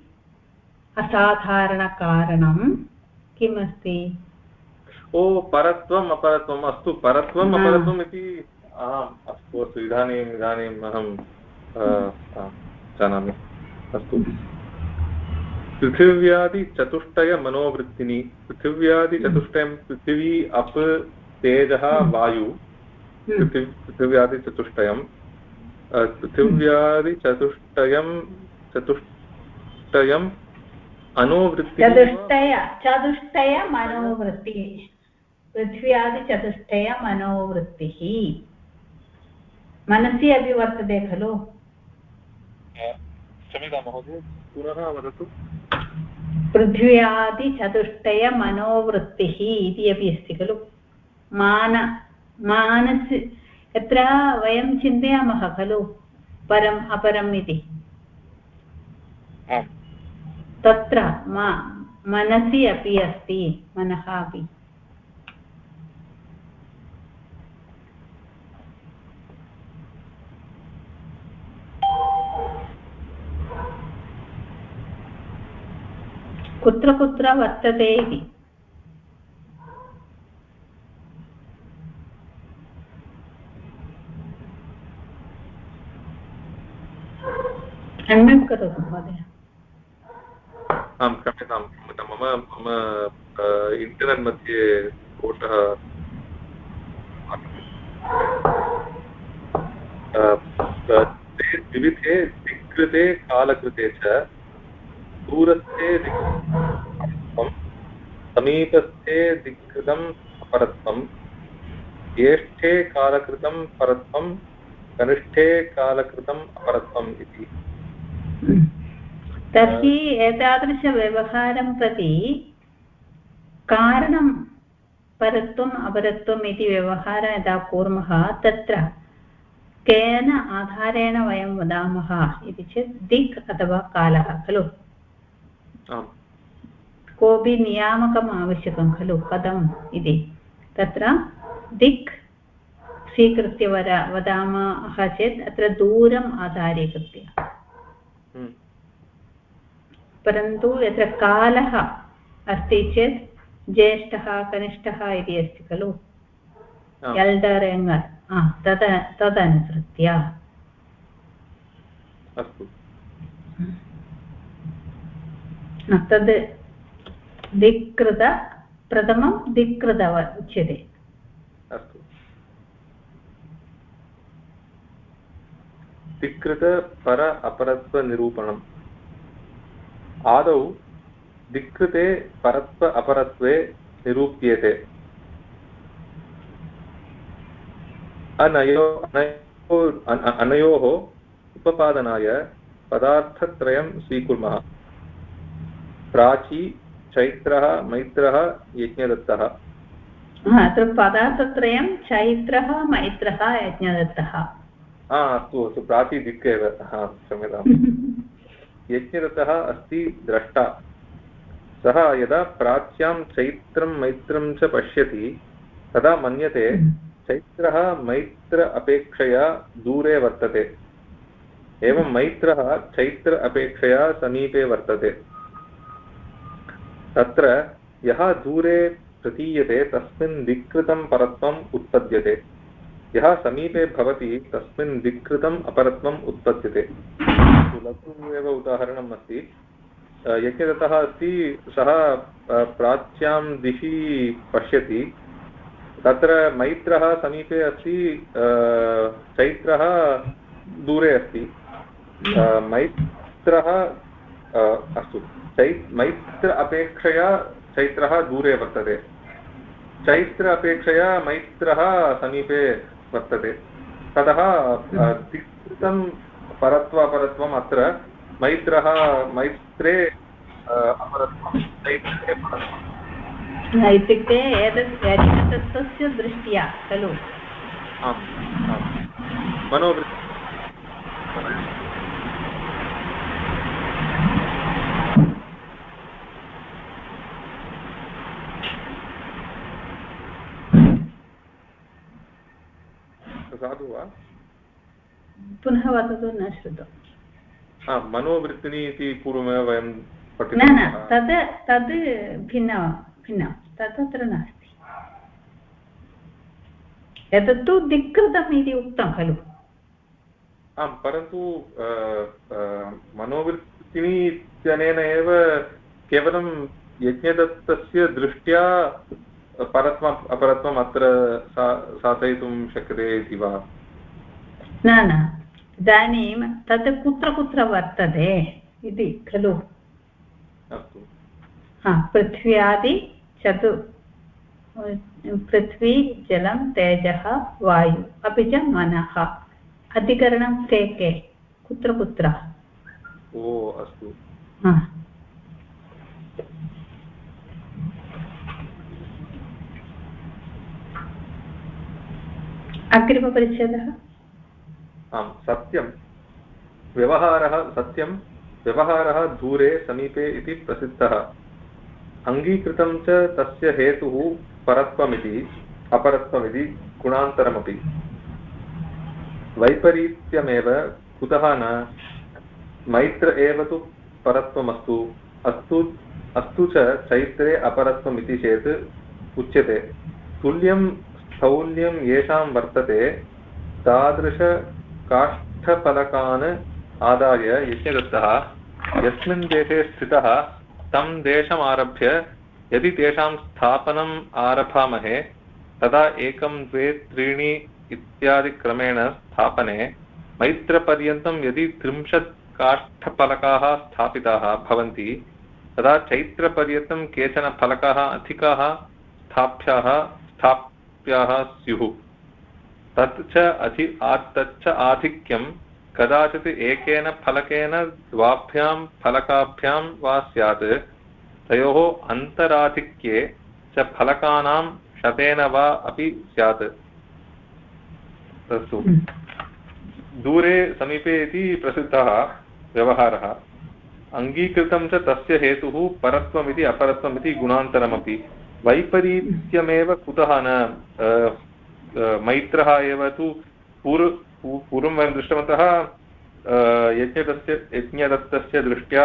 असाधारणकारणं किम् अस्ति? परत्वम् अपरत्वम्। अस्तु, परत्वम् अपरत्वम् इति अस्तु अस्तु, इदानीम् अहं जानामि। अस्तु, पृथिव्यादिचतुष्टयमनोवृत्तिनि। पृथिव्यादिचतुष्टयं पृथिवी अप् तेजः वायु, पृथिव्यादिचतुष्टयं। चतुष्टयम् अनोवृत्ति, चतुष्टयमनोवृत्तिः। पृथ्व्यादिचतुष्टयमनोवृत्तिः मनसि अपि वर्तते खलु। क्षम्यतां महोदय, पुनः वदतु। पृथ्व्यादिचतुष्टयमनोवृत्तिः इति अपि अस्ति खलु। मानसि यत्र वयं चिन्तयामः खलु परम् अपरम् इति, तत्र मनसि अपि अस्ति, मनः अपि। कुत्र कुत्र वर्तते इति। अन्म्यूट् करोतु महोदय। आं क्षम्यतां, मम इण्टर्नेट् मध्ये दोषः। विविधे दिक्कृते कालकृते च दूरस्थे दिक्कृतं समीपस्थे दिक्कृतम् अपरत्वं ज्येष्ठे कालकृतं परत्वं कनिष्ठे कालकृतम् अपरत्वम् इति। तर्हि एतादृशव्यवहारं प्रति कारणं परत्वम् अपरत्वम् इति व्यवहारः यदा कुर्मः तत्र केन आधारेण वयं वदामः इति चेत् दिक् अथवा कालः खलु। कोऽपि नियामकम् आवश्यकं खलु कथम् इति। तत्र दिक् स्वीकृत्य वदामः चेत् अत्र दूरम् आधारीकृत्य, परन्तु यत्र कालः अस्ति चेत् ज्येष्ठः कनिष्ठः इति अस्ति खलु, एल्डर् यङ्गर्, तदनुसृत्य। तद् दिक्कृत, प्रथमं दिक्कृत उच्यते। अस्तु, दिक्कृत पर अपरत्वनिरूपणम्। आदौ दिक्कृते परत्व अपरत्वे निरूप्यते। अनयोः उपपादनाय पदार्थत्रयं स्वीकुर्मः। प्राची, चैत्रः, मैत्रः, यज्ञदत्तः। अत्र पदार्थत्रयं चैत्रः, मैत्रः, यज्ञदत्तः। अस्तु अस्तु, प्राची दिक् एव, क्षम्यताम्। यज्ञदत्तः अस्ति द्रष्टा, सः यदा प्राच्यां चैत्रं मैत्रं च पश्यति तदा मन्यते चैत्रः मैत्र अपेक्षया दूरे वर्तते, एवं मैत्रः चैत्र अपेक्षया समीपे वर्तते। तत्र यः दूरे प्रतीयते तस्मिन् विकृतं परत्वम् उत्पद्यते, यः समीपे भवति तस्मिन् विकृतम् अपरत्वम् उत्पद्यते। लघु एव उदाहरणम् अस्ति। यज्ञदत्तः अस्ति, सः प्राच्यां दिशि पश्यति, तत्र मैत्रः समीपे अस्ति, चैत्रः दूरे अस्ति। मैत्रः अस्तु, मैत्र अपेक्षया चैत्रः दूरे वर्तते, चैत्र अपेक्षया मैत्रः समीपे वर्तते। ततः विकृतं परत्वम् अत्र मैत्रः मैत्रे अपरत्वं चैत्रे परत्वम् इत्युक्ते एतत् यज्ञतत्त्वस्य दृष्ट्या खलु। आम् आम्, मनोवृत्ति साधु वा? पुनः वदतु, न श्रुतम्। मनोवृत्तिनी इति पूर्वमेव वयं न पठितवन्तः। तद् भिन्नं तदत्र नास्ति। एतत्तु धिक्कृतम् इति उक्तं खलु। आम्, परन्तु मनोवृत्तिनी इत्यनेन एव केवलं यज्ञदत्तस्य दृष्ट्या परत्वम् अपरत्वम् अत्र साधयितुं शक्यते इति वा? न इदानीं तत् कुत्र कुत्र वर्तते इति खलु। अस्तु, पृथ्व्यादि पृथ्वी जलं तेजः वायु अपि च मनः अधिकरणं के कुत्र कुत्र? ओ अस्तु। अग्रिमपरिच्छेदः। आम्, सत्यं व्यवहारः दूरे समीपे इति प्रसिद्धः। अङ्गीकृतं च तस्य हेतुः परत्वमिति अपरत्वमिति गुणान्तरमपि। वैपरीत्यमेव कुतः न? मैत्र एव तु परत्वमस्तु, अस्तु च चैत्रे अपरत्वमिति चेत् उच्यते। तुल्यं स्थौल्यं येषां वर्तते तादृशकाष्ठफलकान् आदाय यज्ञदत्तः यस्मिन् देशे स्थितः तं देशमारभ्य यदि तेषां स्थापनम् आरभामहे तदा 1 2 3 इत्यादिक्रमेण स्थापने मैत्रपर्यन्तं यदि 30 काष्ठफलकाः स्थापिताः भवन्ति तदा चैत्रपर्यन्तं केचन फलकाः अधिकाः स्थाप्याः स्युः। तच्च आधिक्यं कदाचित् एकेन फलकेन 2 फलकाभ्यां वा स्यात्। तयोः अन्तराधिक्ये च फलकानां शतेन वा अपि स्यात्। अस्तु, दूरे समीपे इति प्रसिद्धः व्यवहारः। अङ्गीकृतं च तस्य हेतुः परत्वमिति अपरत्वमिति गुणान्तरमपि। वैपरीत्यमेव कुतः न? मैत्रः एव तु पूर्वं वयं दृष्टवन्तः, यज्ञदत्तस्य दृष्ट्या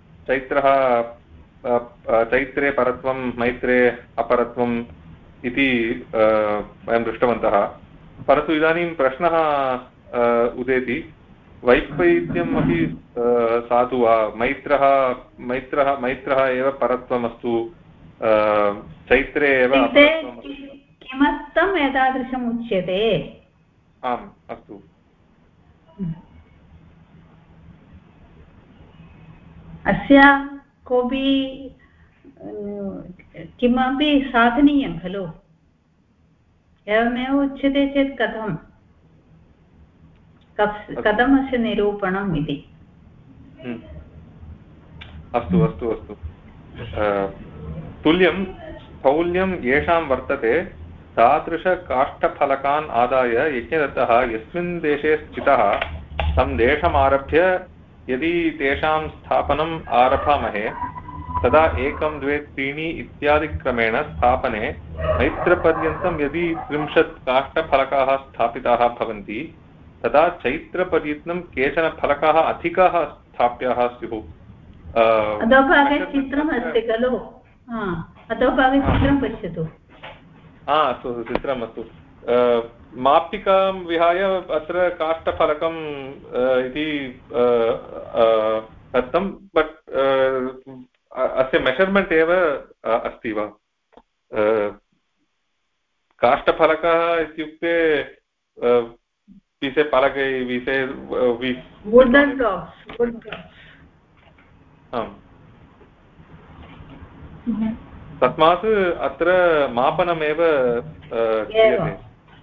चैत्रे परत्वं मैत्रे अपरत्वम् इति वयं दृष्टवन्तः। परन्तु इदानीं प्रश्नः उदेति, वैपरीत्यम् अपि साधु वा? मैत्रः एव परत्वमस्तु, चैत्रे एव किमर्थम् एतादृशम् उच्यते? आम्, अस्तु। अस्य कोऽपि किमपि साधनीयं खलु। एवमेव उच्यते चेत् कथमस्य निरूपणम् इति। अस्तु अस्तु अस्तु। तुल्यं स्थौल्यं येषां वर्तते तादृशकाष्ठफलकान् आदाय यज्ञदत्तः यस्मिन् देशे स्थितः तं देशमारभ्य यदि तेषां स्थापनम् आरभामहे तदा 1 2 3 इत्यादिक्रमेण स्थापने मैत्रपर्यन्तं यदि 30 काष्ठफलकाः स्थापिताः भवन्ति तदा चैत्रपर्यन्तं केचन फलकाः अधिकाः स्थाप्याः स्युः। अधोभागे चित्रम् अस्ति खलु, अधोभागे चित्रं पश्यतु। अस्तु चित्रम् अस्तु। मापिकां विहाय अत्र काष्ठफलकम् इति दत्तं, बट् अस्य मेषर्मेण्ट् एव अस्ति वा? काष्ठफलकः इत्युक्ते विसे फलकै विसे तस्मात् अत्र मापनमेव क्रियते।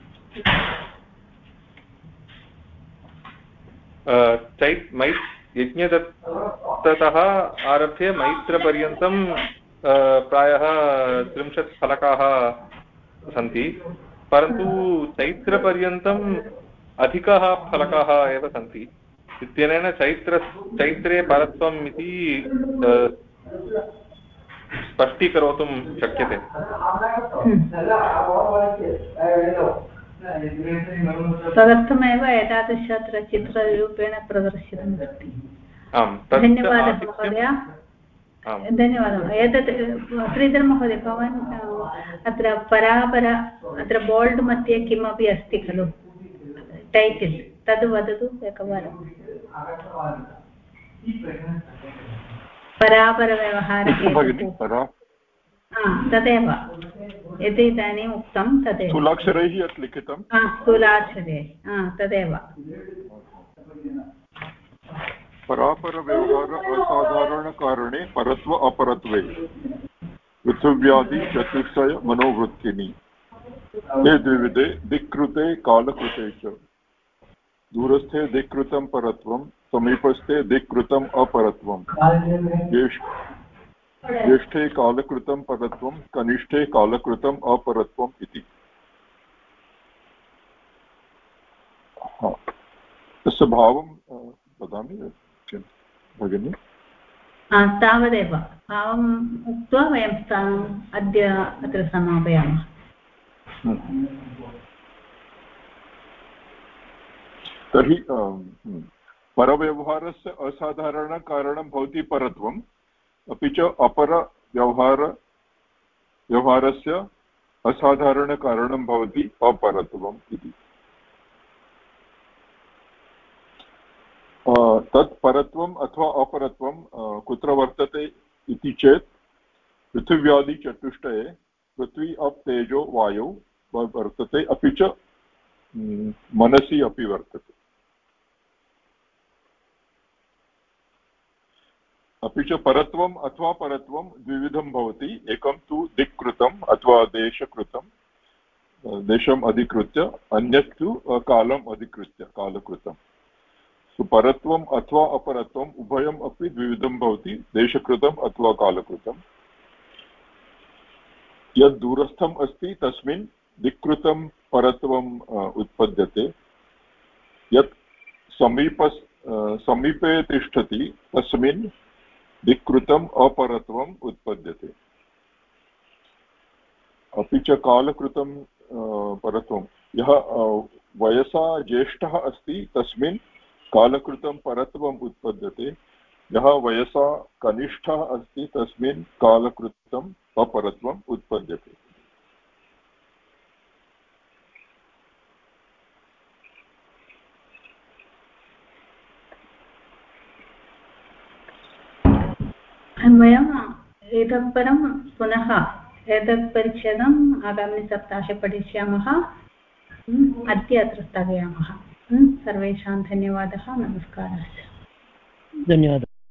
यज्ञदत्ततः आरभ्य मैत्रपर्यन्तं प्रायः 30 फलकाः सन्ति, परन्तु चैत्रपर्यन्तं अधिकाः फलकाः एव सन्ति इत्यनेन चैत्रे परत्वम् इति स्पष्टीकरोतुं शक्यते। तदर्थमेव एतादृश अत्र चित्ररूपेण प्रदर्शितमस्ति। धन्यवादः महोदय, धन्यवादः। एतत् श्रीधर महोदय, भवान् अत्र परापर अत्र बोल्ड् मध्ये किमपि अस्ति खलु टैटिल्, तद् वदतु एकवारं। परापरव्यवहारः तदेव यत् इदानीम् उक्तं तदेव स्थूलाक्षरैः यत् लिखितं, स्थूलाक्षरे तदेव। परापरव्यवहार असाधारणकारणे परत्व अपरत्वे पृथिव्यादि चतुष्टय मनोवृत्तिनि ते द्विविधे दिक्कृते कालकृते च। दूरस्थे दिक्कृतं परत्वं, समीपस्थे दिक्कृतम् अपरत्वं, ज्येष्ठे कालकृतं परत्वं, कनिष्ठे कालकृतम् अपरत्वम् इति। तस्य भावं वदामि भगिनि। तावदेव भावम् उक्त्वा वयं अद्य अत्र समापयामः। तर्हि परव्यवहारस्य असाधारणकारणं भवति परत्वम्, अपि च अपरव्यवहारस्य असाधारणकारणं भवति अपरत्वम् इति। तत् परत्वम् अथवा अपरत्वं कुत्र वर्तते इति चेत् पृथिव्यादिचतुष्टये पृथ्वी अप् तेजो वायौ वर्तते, अपि च मनसि अपि वर्तते। अपि च परत्वम् अथवा परत्वं द्विविधं भवति। एकं तु दिक्कृतम् अथवा देशकृतं, देशम् अधिकृत्य, अन्यत् तु कालम् अधिकृत्य कालकृतं। परत्वम् अथवा अपरत्वम् उभयम् अपि द्विविधं भवति, देशकृतम् अथवा कालकृतं। यद् दूरस्थम् अस्ति तस्मिन् दिक्कृतं परत्वम् उत्पद्यते, यत् समीपे तिष्ठति तस्मिन् दिक्कृतम् अपरत्वम् उत्पद्यते। अपि च कालकृतं परत्वं, यः वयसा ज्येष्ठः अस्ति तस्मिन् कालकृतं परत्वम् उत्पद्यते, यः वयसा कनिष्ठः अस्ति तस्मिन् कालकृतम् अपरत्वम् उत्पद्यते। वयम् एतत् परं पुनः एतत् परिच्छेदम् आगामिसप्ताहे पठिष्यामः। अद्य अत्र स्थगयामः। सर्वेषां धन्यवादः, नमस्कारः। धन्यवादः।